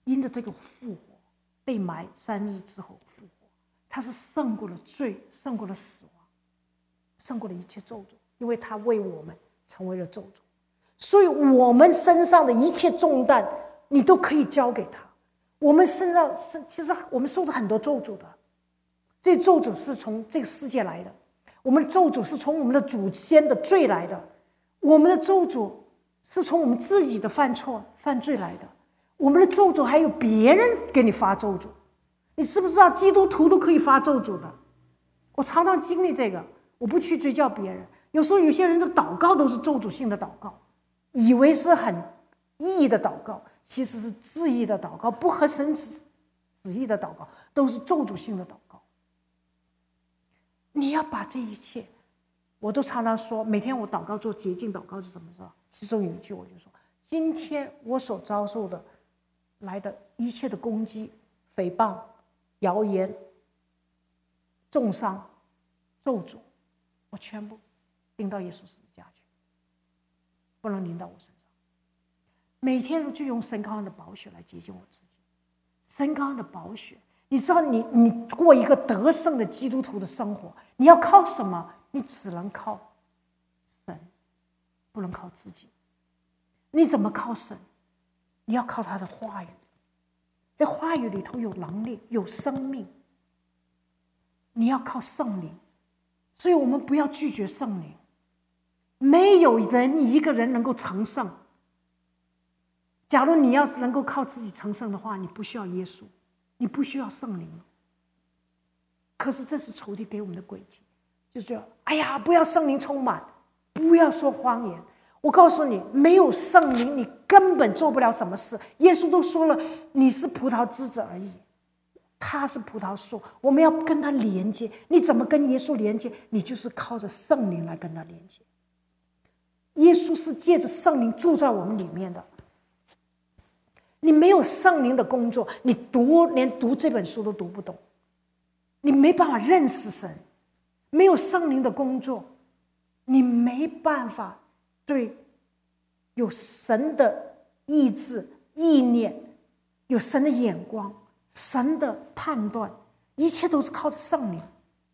因着这个复活，被埋三日之后复活，他是胜过了罪，胜过了死亡，胜过了一切咒诅，因为他为我们成为了咒诅。所以我们身上的一切重担你都可以交给他。我们身上其实我们受着很多咒诅的，这咒诅是从这个世界来的，我们的咒诅是从我们的祖先的罪来的，我们的咒诅是从我们自己的犯错犯罪来的，我们的咒诅还有别人给你发咒诅。你知不知道基督徒都可以发咒诅的？我常常经历这个，我不去追究别人。有时候有些人的祷告都是咒诅性的祷告，以为是很义的祷告，其实是自义的祷告，不合神旨意的祷告，都是咒诅性的祷告。你要把这一切，我都常常说，每天我祷告做洁净祷告是什么时候？其中有一句我就说：今天我所遭受的来的一切的攻击、诽谤、谣言、重伤、咒诅，我全部钉到耶稣十字架去，不能临到我身上。每天就用神羔羊的宝血来洁净我自己。神羔羊的宝血，你知道你，你过一个得胜的基督徒的生活，你要靠什么？你只能靠神，不能靠自己。你怎么靠神？你要靠他的话语。这话语里头有能力，有生命。你要靠圣灵，所以我们不要拒绝圣灵。没有人一个人能够成圣。假如你要是能够靠自己成圣的话，你不需要耶稣，你不需要圣灵。可是这是仇敌给我们的诡计，就是哎呀，不要圣灵充满，不要说谎言。我告诉你，没有圣灵，你根本做不了什么事。耶稣都说了，你是葡萄枝子而已，他是葡萄树，我们要跟他连接。你怎么跟耶稣连接？你就是靠着圣灵来跟他连接。耶稣是借着圣灵住在我们里面的。你没有圣灵的工作，你读连读这本书都读不懂，你没办法认识神。没有圣灵的工作，你没办法对有神的意志、意念，有神的眼光、神的判断，一切都是靠着圣灵。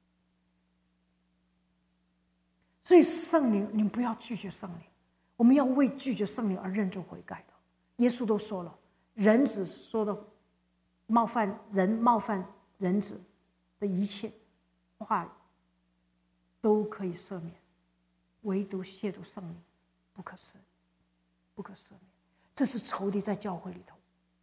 所以圣灵，你们不要拒绝圣灵，我们要为拒绝圣灵而认罪悔改的。耶稣都说了，人子说的冒犯人、冒犯人子的一切话语都可以赦免，唯独亵渎圣灵不可赦，不可赦免。这是仇敌在教会里头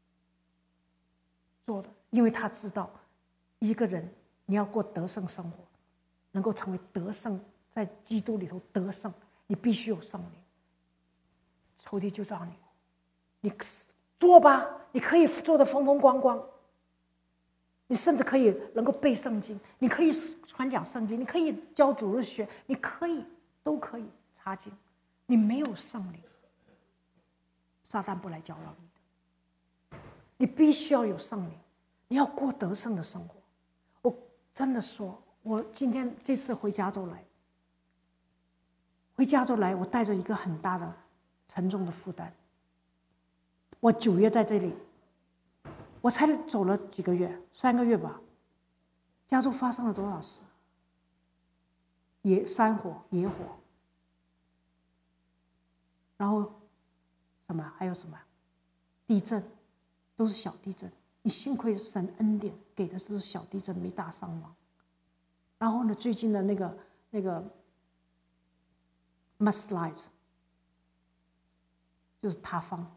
做的，因为他知道一个人你要过得胜生活，能够成为得胜，在基督里头得胜，你必须有圣灵。仇敌就让你，你做吧，你可以做得风风光光，你甚至可以能够背圣经，你可以传讲圣经，你可以教主日学，你可以都可以查经。你没有圣灵，撒旦不来搅扰你的。你必须要有圣灵，你要过得胜的生活。我真的说，我今天这次回加州来，回加州来，我带着一个很大的沉重的负担。我九月在这里，我才走了几个月，三个月吧。加州发生了多少事？野山火、野火，然后什么？还有什么？地震，都是小地震。你幸亏神恩典给的是小地震，没大伤亡。然后呢，最近的那个那个 mudslide 就是塌方。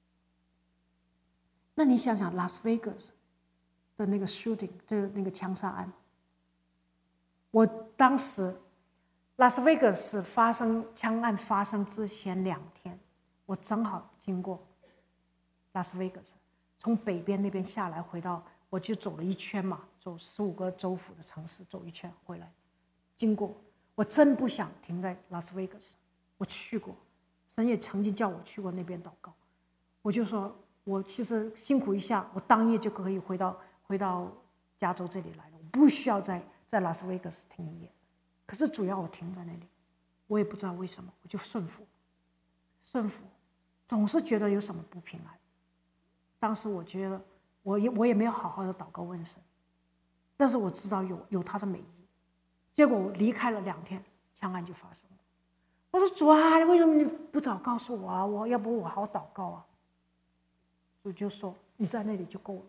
那你想想，拉斯维加斯的那个 shooting， 这个那个枪杀案，我当时拉斯维加斯发生枪案发生之前两天，我正好经过拉斯维加斯，从北边那边下来，回到我就走了一圈嘛，走十五个州府的城市走一圈回来，经过我真不想停在拉斯维加斯，我去过，神也曾经叫我去过那边祷告，我就说。我其实辛苦一下，我当夜就可以回到回到加州这里来了，我不需要在在拉斯维加斯停一夜。可是主要我停在那里，我也不知道为什么，我就顺服，顺服，总是觉得有什么不平安。 当时我觉得我也我也没有好好的祷告问神，但是我知道有有他的美意。结果我离开了两天，枪案就发生了。我说主啊，为什么你不早告诉我啊？我要不我好好祷告啊？主就说你在那里就够了。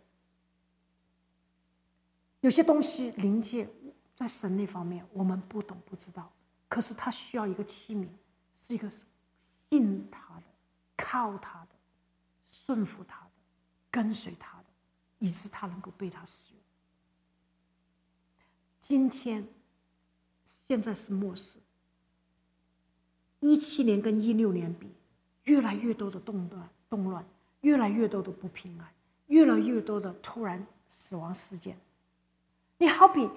有些东西灵界在神那方面我们不懂不知道，可是他需要一个器皿，是一个信他的、靠他的、顺服他的、跟随他的，以致他能够被他使用。今天现在是末世，一七年跟一六年比，越来越多的动乱动乱，越来越多的不平安，越来越多的突然死亡事件。你好比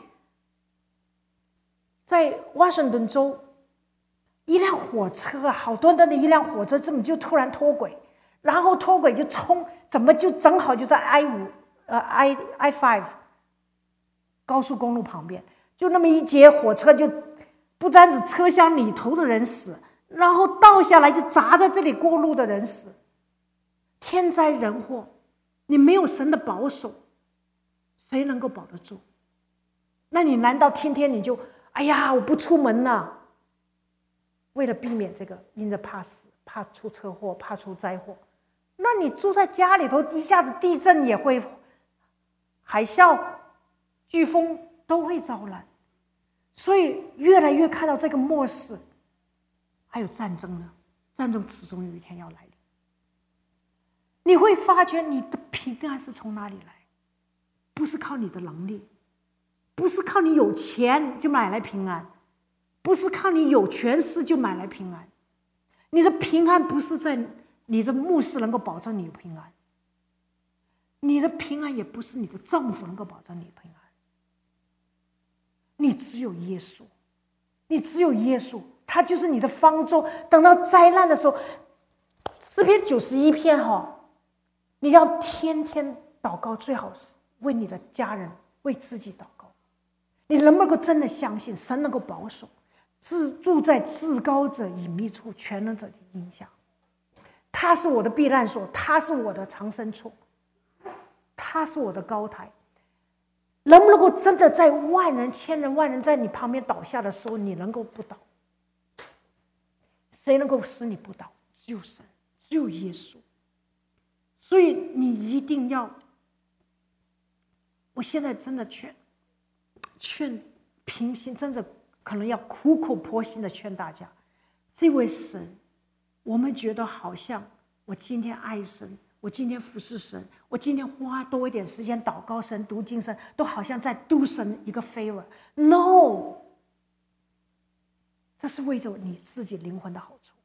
在华盛顿州，一辆火车啊，好端端的一辆火车，怎么就突然脱轨，然后脱轨就冲，怎么就正好就在 I 五 呃 I I 五 高速公路旁边，就那么一节火车，就不单止车厢里头的人死，然后倒下来就砸在这里过路的人死。天灾人祸，你没有神的保守，谁能够保得住？那你难道天天你就哎呀我不出门了，为了避免这个，因着怕死，怕出车祸，怕出灾祸，那你住在家里头，一下子地震也会，海啸、飓风都会招来。所以越来越看到这个末世，还有战争呢，战争始终有一天要来临。你会发觉你的平安是从哪里来？不是靠你的能力，不是靠你有钱就买来平安，不是靠你有权势就买来平安。你的平安不是在你的牧师能够保证你的平安，你的平安也不是你的政府能够保证你的平安。你只有耶稣，你只有耶稣，他就是你的方舟。等到灾难的时候，诗篇九十一篇哈，你要天天祷告，最好是为你的家人、为自己祷告。你能不能够真的相信神能够保守？自住在至高者隐秘处，全能者的荫下，他是我的避难所，他是我的藏身处，他是我的高台。能不能够真的在万人、千人、万人在你旁边倒下的时候，你能够不倒？谁能够使你不倒？只有神，只有耶稣。所以你一定要，我现在真的劝劝平心，真的可能要苦口婆心的劝大家，这位神，我们觉得好像我今天爱神，我今天服侍神，我今天花多一点时间祷告神、读经神，都好像在 do 神一个 favor。 No， 这是为着你自己灵魂的好处。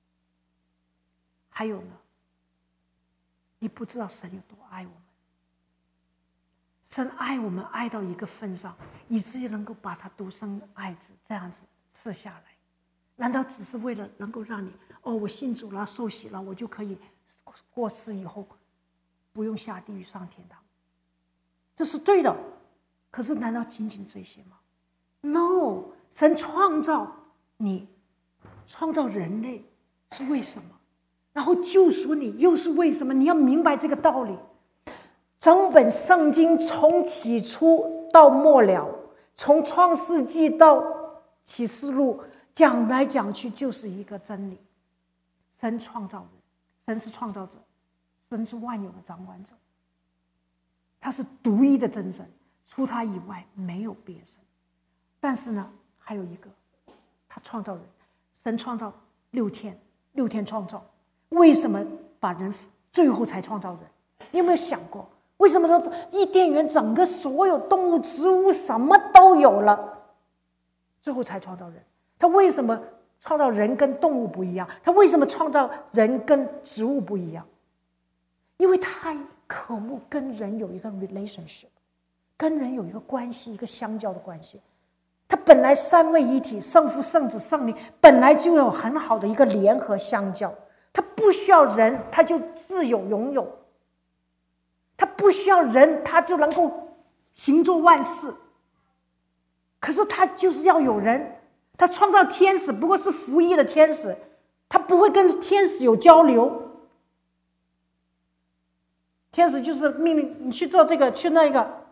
还有呢，你不知道神有多爱我们。神爱我们爱到一个份上，以至于能够把他独生爱子这样子赐下来。难道只是为了能够让你哦，我信主了，受洗了，我就可以过世以后不用下地狱上天堂？这是对的，可是难道仅仅这些吗？ No， 神创造你，创造人类是为什么？然后救赎你又是为什么？你要明白这个道理。整本圣经从起初到末了，从创世纪到启示录，讲来讲去就是一个真理。神创造人，神是创造者，神是万有的掌管者，他是独一的真神，除他以外没有别神。但是呢，还有一个，他创造人，神创造六天，六天创造，为什么把人最后才创造人？你有没有想过，为什么说伊甸园整个所有动物、植物什么都有了，最后才创造人？他为什么创造人跟动物不一样？他为什么创造人跟植物不一样？因为他渴慕跟人有一个 relationship， 跟人有一个关系，一个相交的关系。他本来三位一体，圣父、圣子、圣灵，本来就有很好的一个联合相交。他不需要人，他就自有拥有；他不需要人，他就能够行作万事。可是他就是要有人。他创造天使不过是服役的天使，他不会跟天使有交流。 天使就是命令你去做这个去那个，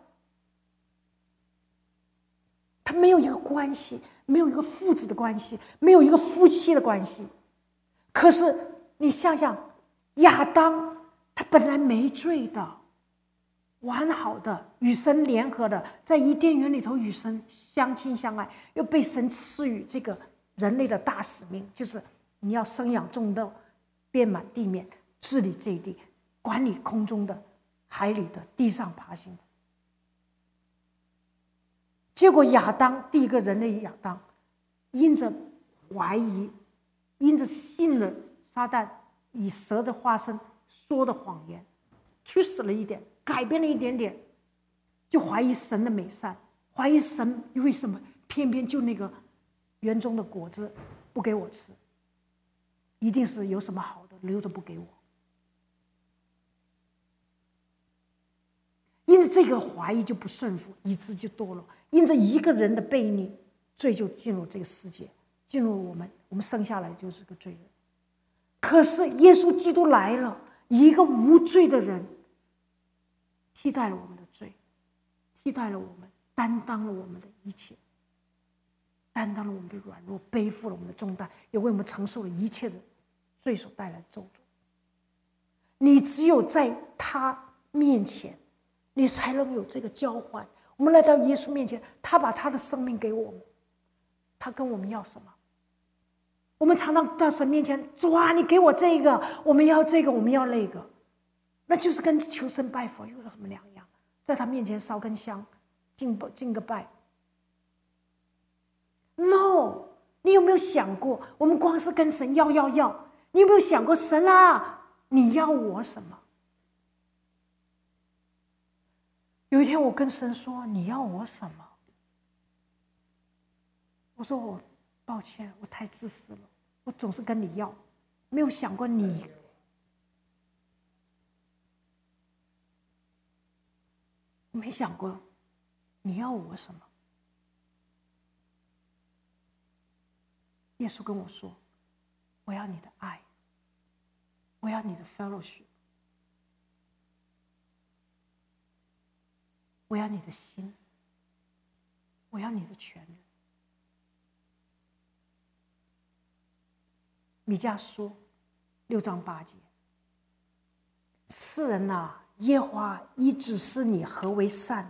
他没有一个关系，没有一个父子的关系，没有一个夫妻的关系。可是你想想，亚当他本来没罪的，完好的，与神联合的，在伊甸园里头与神相亲相爱，又被神赐予这个人类的大使命，就是你要生养众多，遍满地面，治理这一地，管理空中的、海里的、地上爬行的。结果亚当，第一个人类亚当，因着怀疑，因着信了撒旦以蛇的化身说的谎言，去死了一点，改变了一点点，就怀疑神的美善，怀疑神为什么偏偏就那个园中的果子不给我吃，一定是有什么好的留着不给我。因着这个怀疑就不顺服，以致就堕落。因着一个人的悖逆，罪就进入这个世界，进入我们，我们生下来就是个罪人。可是耶稣基督来了，一个无罪的人替代了我们的罪，替代了我们，担当了我们的一切，担当了我们的软弱，背负了我们的重担，也为我们承受了一切的罪所带来的咒诅。你只有在他面前，你才能有这个交换。我们来到耶稣面前，他把他的生命给我们，他跟我们要什么？我们常常到神面前，主啊，你给我这个，我们要这个，我们要那个，那就是跟求神拜佛有什么两样？在他面前烧根香，敬敬个拜。No， 你有没有想过，我们光是跟神要要要，你有没有想过，神啊，你要我什么？有一天我跟神说，你要我什么？我说我抱歉，我太自私了，我总是跟你要，没有想过你。我没想过你要我什么。耶稣跟我说，我要你的爱，我要你的 fellowship， 我要你的心，我要你的全人。米迦书六章八节，世人啊，耶和华已指示你何为善，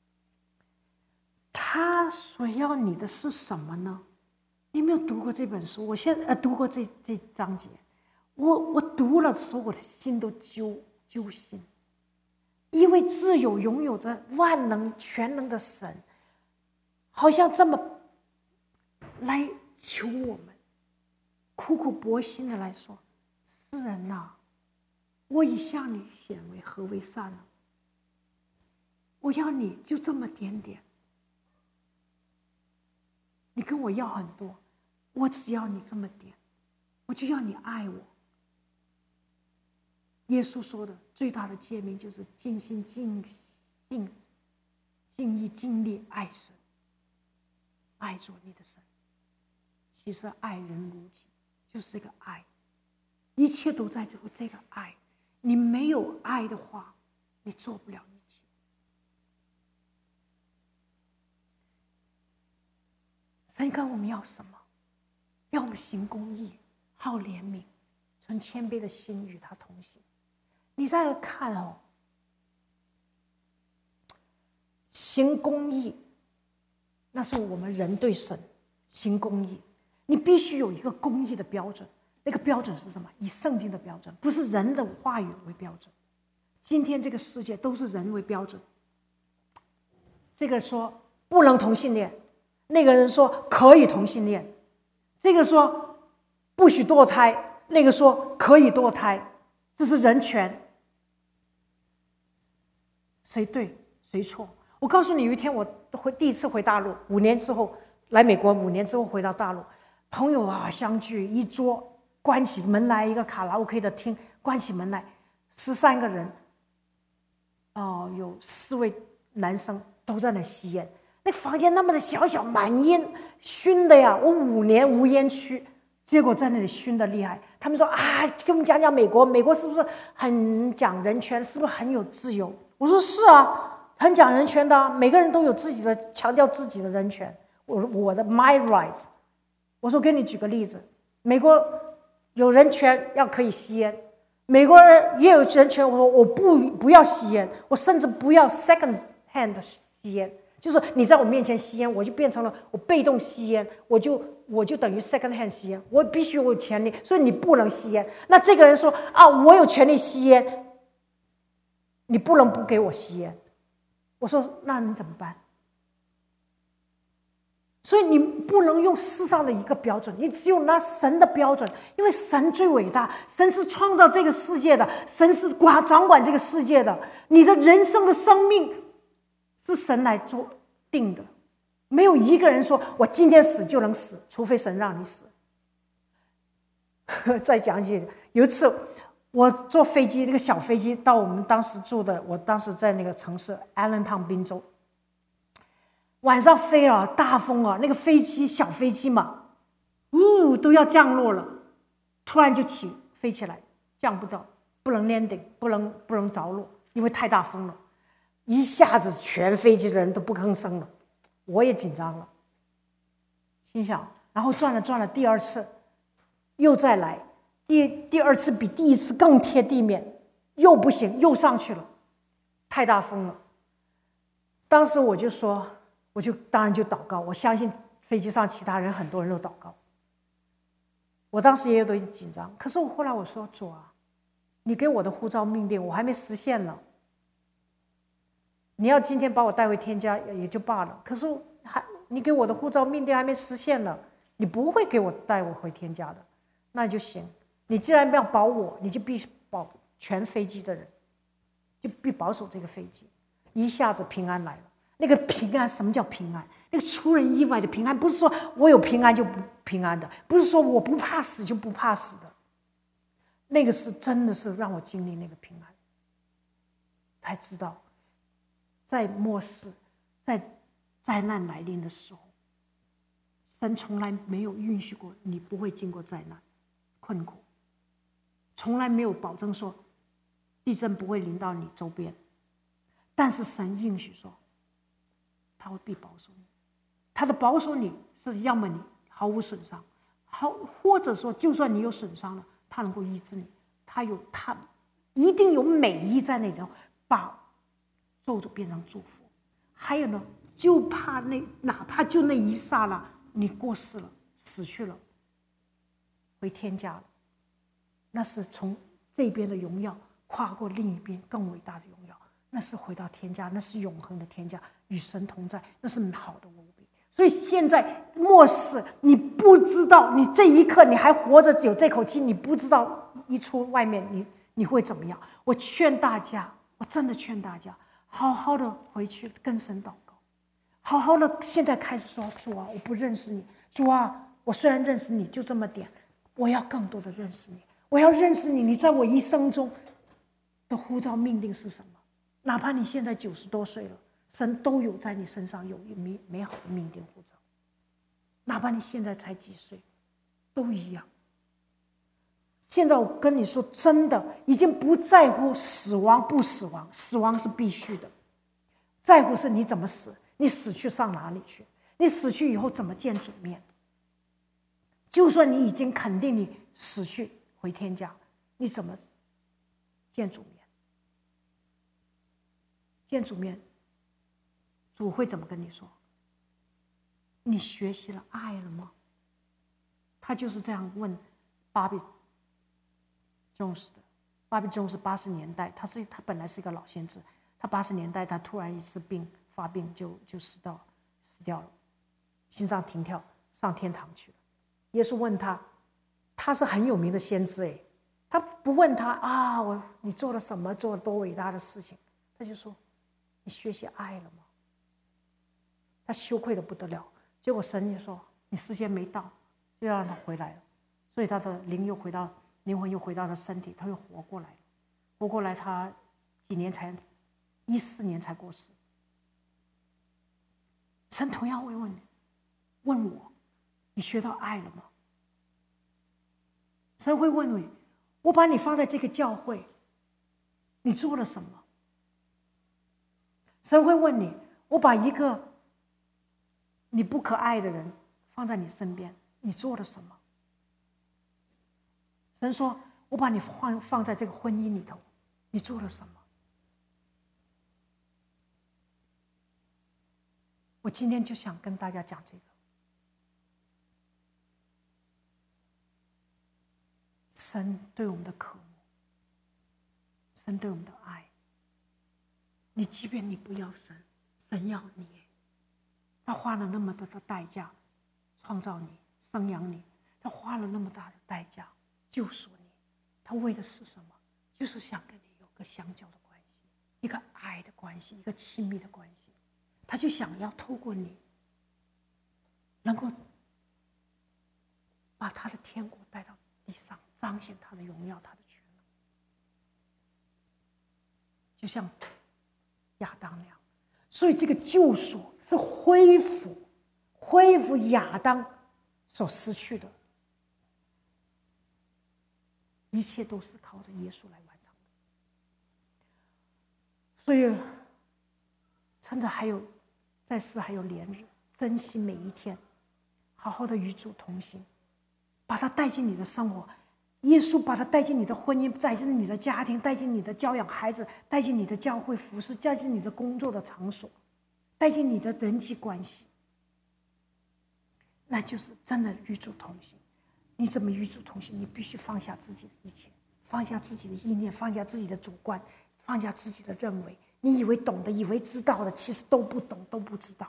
他所要你的是什么呢？你有没有读过这本书？我现在呃读过这这章节，我我读了的时候，我的心都揪揪心，因为自有永有的万能全能的神，好像这么来求我们，苦苦薄心的来说，世人啊，我已向你显为何为善呢？我要你就这么点点，你跟我要很多，我只要你这么点，我就要你爱我。耶稣说的最大的诫命就是尽心尽性尽意尽力爱神，爱着你的神。其实爱人如己，就是这个爱，一切都在这个这个爱。你没有爱的话，你做不了一切。神跟我们要什么？要我们行公义，好怜悯，存谦卑的心与他同行。你再来看哦，行公义，那是我们人对神行公义，你必须有一个公义的标准。那个标准是什么？以圣经的标准，不是人的话语为标准。今天这个世界都是人为标准。这个说不能同性恋，那个人说可以同性恋，这个说不许堕胎，那个说可以堕胎，这是人权。谁对谁错？我告诉你，有一天我回第一次回大陆，五年之后来美国，五年之后回到大陆，朋友啊相聚一桌，关起门来，一个卡拉 OK 的厅，关起门来，十三个人，哦，有四位男生都在那吸烟，那房间那么的小小，满烟熏的呀！我五年无烟区， 结果在那里熏得厉害。他们说啊，给我们讲讲美国，美国是不是很讲人权，是不是很有自由？我说是啊，很讲人权的、啊，每个人都有自己的，强调自己的人权。我我的 my rights。我说给你举个例子，美国有人权要可以吸烟，美国人也有人权。我说我不不要吸烟，我甚至不要 second hand 吸烟。就是你在我面前吸烟，我就变成了我被动吸烟，我就我就等于 second hand 吸烟，我必须有权利，所以你不能吸烟。那这个人说啊，我有权利吸烟，你不能不给我吸烟。我说那你怎么办？所以你不能用世上的一个标准，你只有拿神的标准，因为神最伟大，神是创造这个世界的，神是管掌管这个世界的，你的人生的生命是神来做定的，没有一个人说我今天死就能死，除非神让你死。再讲解，有一次我坐飞机，那个小飞机到我们当时住的，我当时在那个城市安伦汤宾州，晚上飞了，大风啊，那个飞机小飞机嘛，呜都要降落了，突然就起飞起来，降不到，不能 landing， 不能不能着陆，因为太大风了。一下子全飞机的人都不吭声了，我也紧张了，心想，然后转了转了，第二次又再来，第第二次比第一次更贴地面，又不行，又上去了，太大风了。当时我就说，我就当然就祷告，我相信飞机上其他人很多人都祷告。我当时也有点紧张，可是我后来我说，主啊，你给我的呼召命令我还没实现呢。你要今天把我带回天家也就罢了，可是还你给我的护照命令还没实现呢，你不会给我带我回天家的，那就行。你既然要保我，你就必保全飞机的人，就必保守这个飞机。一下子平安来了，那个平安，什么叫平安？那个出人意外的平安，不是说我有平安就不平安的，不是说我不怕死就不怕死的，那个是真的是让我经历那个平安，才知道。在末世，在灾难来临的时候，神从来没有允许过你不会经过灾难困苦，从来没有保证说地震不会临到你周边，但是神允许说他会必保守你，他的保守你是要么你毫无损伤，好，或者说就算你有损伤了，他能够医治你，他有他一定有美意在那里，把咒诅变成祝福。还有呢，就怕那哪怕就那一刹那你过世了，死去了，回天家了，那是从这边的荣耀跨过另一边更伟大的荣耀，那是回到天家，那是永恒的天家，与神同在，那是好的无比。所以现在末世，你不知道，你这一刻你还活着有这口气，你不知道一出外面你你会怎么样。我劝大家，我真的劝大家，好好的回去跟神祷告，好好的现在开始说，主啊，我不认识你，主啊，我虽然认识你就这么点，我要更多的认识你，我要认识你，你在我一生中的呼召命令是什么？哪怕你现在九十多岁了，神都有在你身上有美美好的命定呼召，哪怕你现在才几岁，都一样。现在我跟你说，真的已经不在乎死亡不死亡，死亡是必须的，在乎是你怎么死，你死去上哪里去，你死去以后怎么见主面。就算你已经肯定你死去回天家，你怎么见主面？见主面，主会怎么跟你说？你学习了爱了吗？他就是这样问芭比Jones的。芭比Jones八十年代，他是他本来是一个老先知，他八十年代他突然一次病发病就就死掉死掉了，心脏停跳，上天堂去了。耶稣问他，他是很有名的先知哎，他不问他啊，我你做了什么，做了多伟大的事情，他就说你学习爱了吗？他羞愧的不得了，结果神就说你时间没到，就要让他回来了，所以他的灵又回到灵魂又回到了身体，他又活过来了，活过来他几年才一四年才过世。神同样会问你，问我，你学到爱了吗？ 神会问你：我把你放在这个教会，你做了什么？神会问你：我把一个你不可爱的人放在你身边，你做了什么？神说：我把你放放在这个婚姻里头，你做了什么？我今天就想跟大家讲这个。神对我们的渴慕，神对我们的爱。你即便你不要神，神要你，他花了那么多的代价创造你、生养你，他花了那么大的代价救赎你，他为的是什么？就是想跟你有个相交的关系，一个爱的关系，一个亲密的关系。他就想要透过你，能够把他的天国带到地上，彰显他的荣耀，他的权能。就像亚当那样，所以这个救赎是恢复，恢复亚当所失去的，一切都是靠着耶稣来完成的。所以，趁着还有在世还有连日，珍惜每一天，好好的与主同行，把他带进你的生活。耶稣把他带进你的婚姻，带进你的家庭，带进你的教养孩子，带进你的教会服侍，带进你的工作的场所，带进你的人际关系，那就是真的与主同行。你怎么与主同行？你必须放下自己的一切，放下自己的意念，放下自己的主观，放下自己的认为。你以为懂的，以为知道的，其实都不懂，都不知道。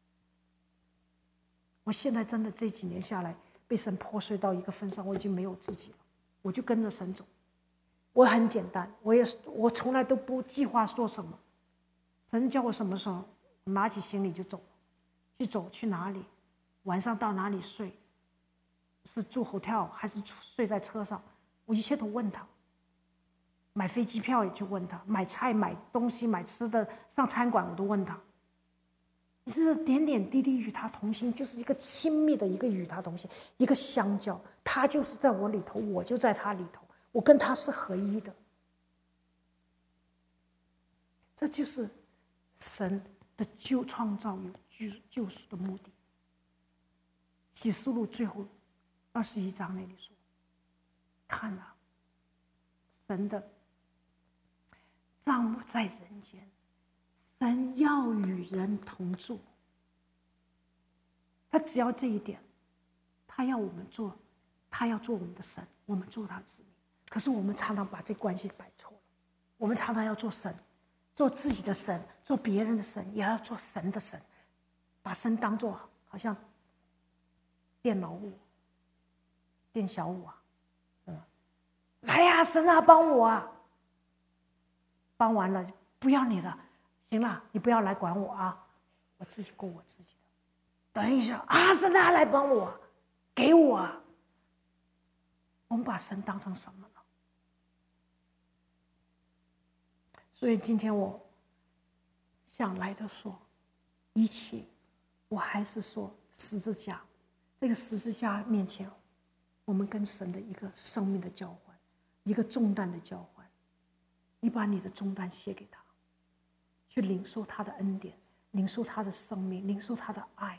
我现在真的这几年下来，被神破碎到一个份上，我已经没有自己了，我就跟着神走。我很简单，我也我从来都不计划做什么，神叫我什么时候拿起行李就走，去走去哪里，晚上到哪里睡，是住 hotel 还是睡在车上，我一切都问他。买飞机票也去问他，买菜买东西买吃的上餐馆我都问他。你是点点滴滴与他同行，就是一个亲密的一个与他同行，一个相交。他就是在我里头，我就在他里头，我跟他是合一的。这就是神的救创造有救救赎的目的。启示录最后二十一章那里说：“看啊，神的帐幕在人间，神要与人同住。他只要这一点，他要我们做，他要做我们的神，我们做他子民。可是我们常常把这关系摆错了，我们常常要做神，做自己的神，做别人的神，也要做神的神，把神当作好像电脑舞、电小舞啊，嗯，来呀，神啊，帮我啊！帮完了，不要你了，行了，你不要来管我啊，我自己过我自己的。等一下啊，神啊，来帮我，给我啊！我们把神当成什么了？所以今天我想来的说，一切，我还是说十字架，这个十字架面前，我们跟神的一个生命的交换，一个重担的交换。你把你的重担卸给他，去领受他的恩典，领受他的生命，领受他的爱。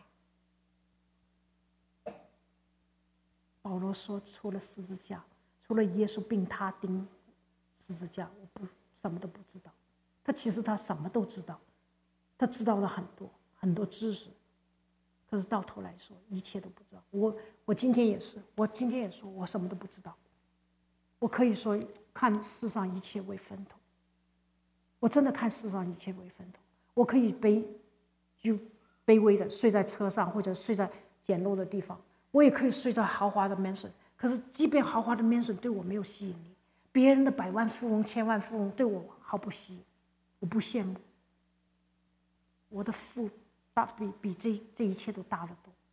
保罗说，除了十字架，除了耶稣并他钉十字架，我不什么都不知道。他其实他什么都知道，他知道了很多很多知识，可是到头来说，一切都不知道。我我今天也是，我今天也说我什么都不知道。我可以说看世上一切为粪土，我真的看世上一切为粪土。我可以卑就卑微的睡在车上，或者睡在简陋的地方，我也可以睡在豪华的 mansion。可是即便豪华的 mansion 对我没有吸引力，别人的百万富翁、千万富翁对我毫不吸引，我不羡慕。我的富大比比这这一切都大得多。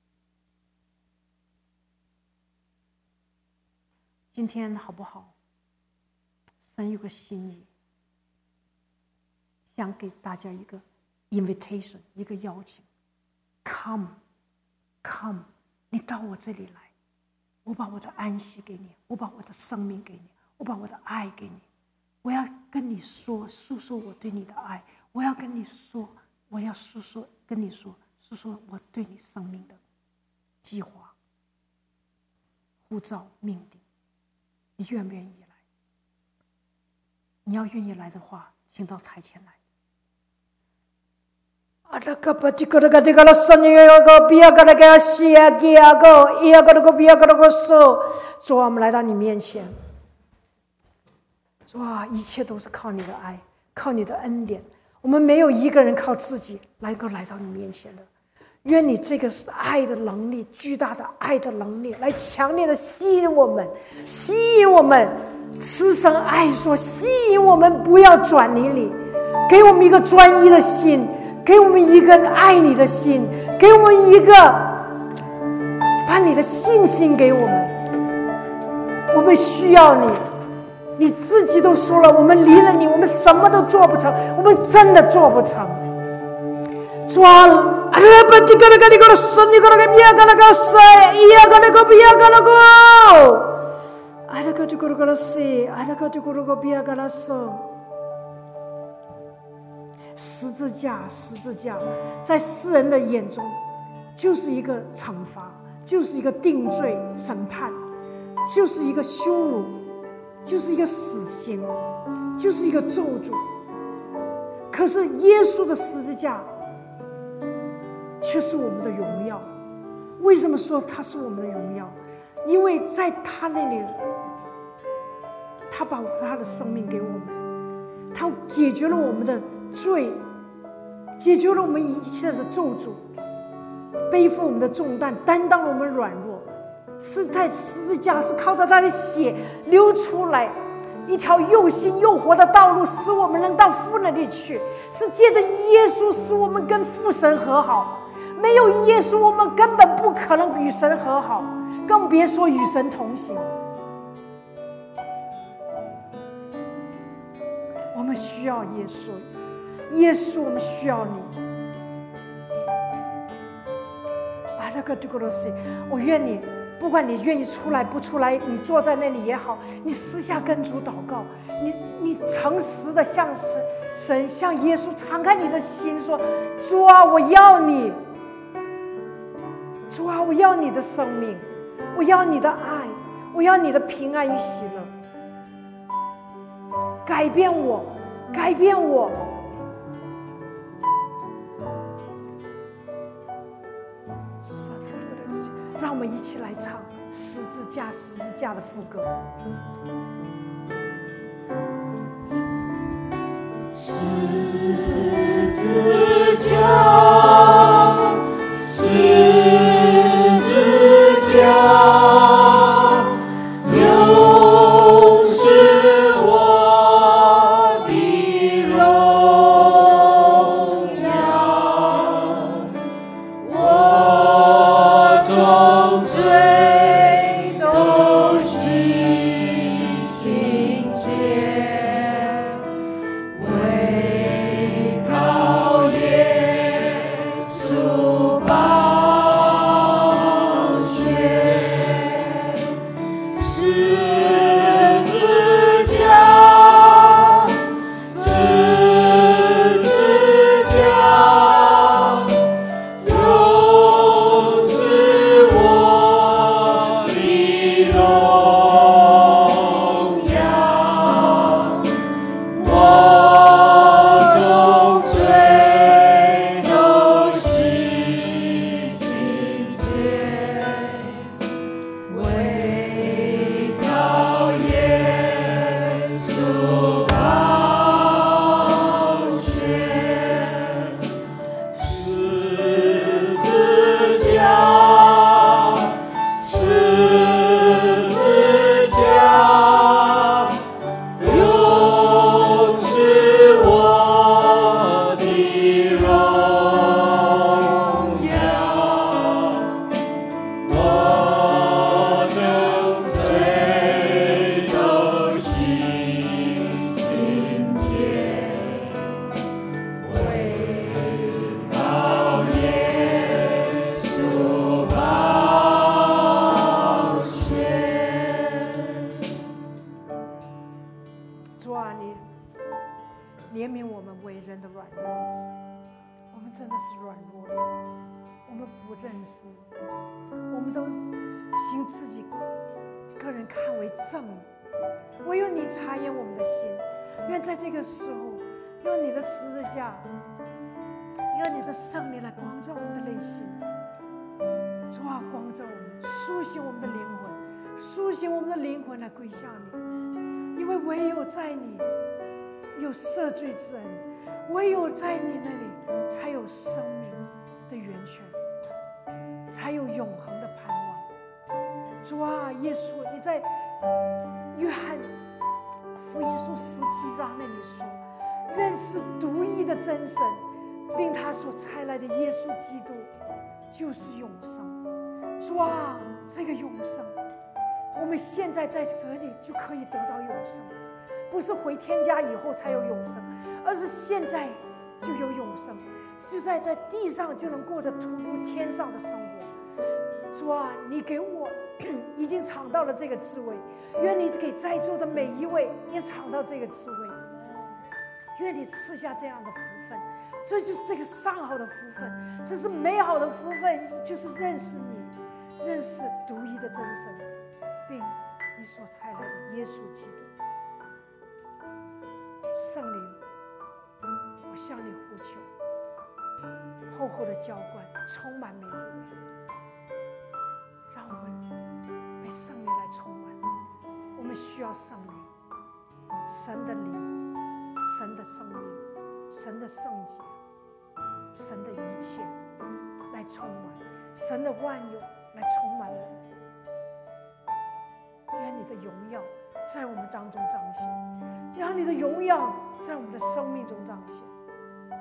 今天好不好？神有个心意，想给大家一个 invitation， 一个邀请。Come, come， 你到我这里来， 我把我的安息给你，我把我的生命给你，我把我的爱给你。我要跟你说，诉说我对你的爱。我要跟你说，我要诉说，跟你说，诉说我对你生命的计划、呼召、命定。你愿不愿意来？你要愿意来的话，请到台前来。啊，那个把这个那个这个了，三年那个别个那个西啊，几啊个，一个那个别个那个手，主啊，我们来到你面前。主啊，一切都是靠你的爱，靠你的恩典。我们没有一个人靠自己来够来到你面前的。愿你这个是爱的能力，巨大的爱的能力，来强烈的吸引我们，吸引我们。慈神爱说，吸引我们不要转离你，给我们一个专一的心，给我们一个爱你的心，给我们一个把你的信心给我们。我们需要你。你自己都说了，我们离了你，我们什么都做不成，我们真的做不成。主啊，阿拉巴这个那个那个神，那个那个别个那个谁，一个那个别个那个，阿拉个这个那个谁，阿拉个这个那个别个那说，十字架，十字架，在世人的眼中，就是一个惩罚，就是一个定罪、审判，就是一个羞辱。就是一个死刑，就是一个咒诅。可是耶稣的十字架却是我们的荣耀。为什么说他是我们的荣耀？因为在他那里，他把他的生命给我们，他解决了我们的罪，解决了我们一切的咒诅，背负我们的重担，担当了我们软弱。是在十字架，是靠着他的血流出来一条又新又活的道路，使我们能到父那里去。是借着耶稣，使我们跟父神和好。没有耶稣，我们根本不可能与神和好，更别说与神同行。我们需要耶稣，耶稣，我们需要你。啊，那个这个东西，我愿你。不管你愿意出来不出来，你坐在那里也好，你私下跟主祷告，你你诚实的向神神向耶稣敞开你的心，说：主啊，我要你，主啊，我要你的生命，我要你的爱，我要你的平安与喜乐，改变我，改变我。让我们一起来唱十字架十字架的副歌。 十字架，十字架，永是我的荣耀，我重罪都洗清洁。我怜悯我们为人的软弱。我们真的是软弱的，我们不认识，我们都行自己个人看为正，唯有你察验我们的心。愿在这个时候，用你的十字架，用你的圣灵来光照我们的内心。主啊，光照我们，苏醒我们的灵魂，苏醒我们的灵魂来归向你。因为唯有在你有赦罪之恩，唯有在你那里才有生命的源泉，才有永恒的盼望。主啊，耶稣，你在约翰福音书十七章那里说，认识独一的真神，并他所差来的耶稣基督，就是永生。主啊，这个永生，我们现在在这里就可以得到永生，不是回天家以后才有永生，而是现在就有永生，就在在地上就能过着突如天上的生活。主啊，你给我已经尝到了这个滋味，愿你给在座的每一位也尝到这个滋味，愿你赐下这样的福分。这就是这个上好的福分，这是美好的福分，就是认识你，认识独一的真神，并你所差来的耶稣基督。圣灵，我向你呼求，厚厚的浇灌充满每一位，让我们被圣灵来充满。我们需要圣灵，神的灵，神的生命，神的圣洁，神的一切来充满，神的万有来充满我们。愿你的荣耀在我们当中彰显，让你的荣耀在我们的生命中彰显。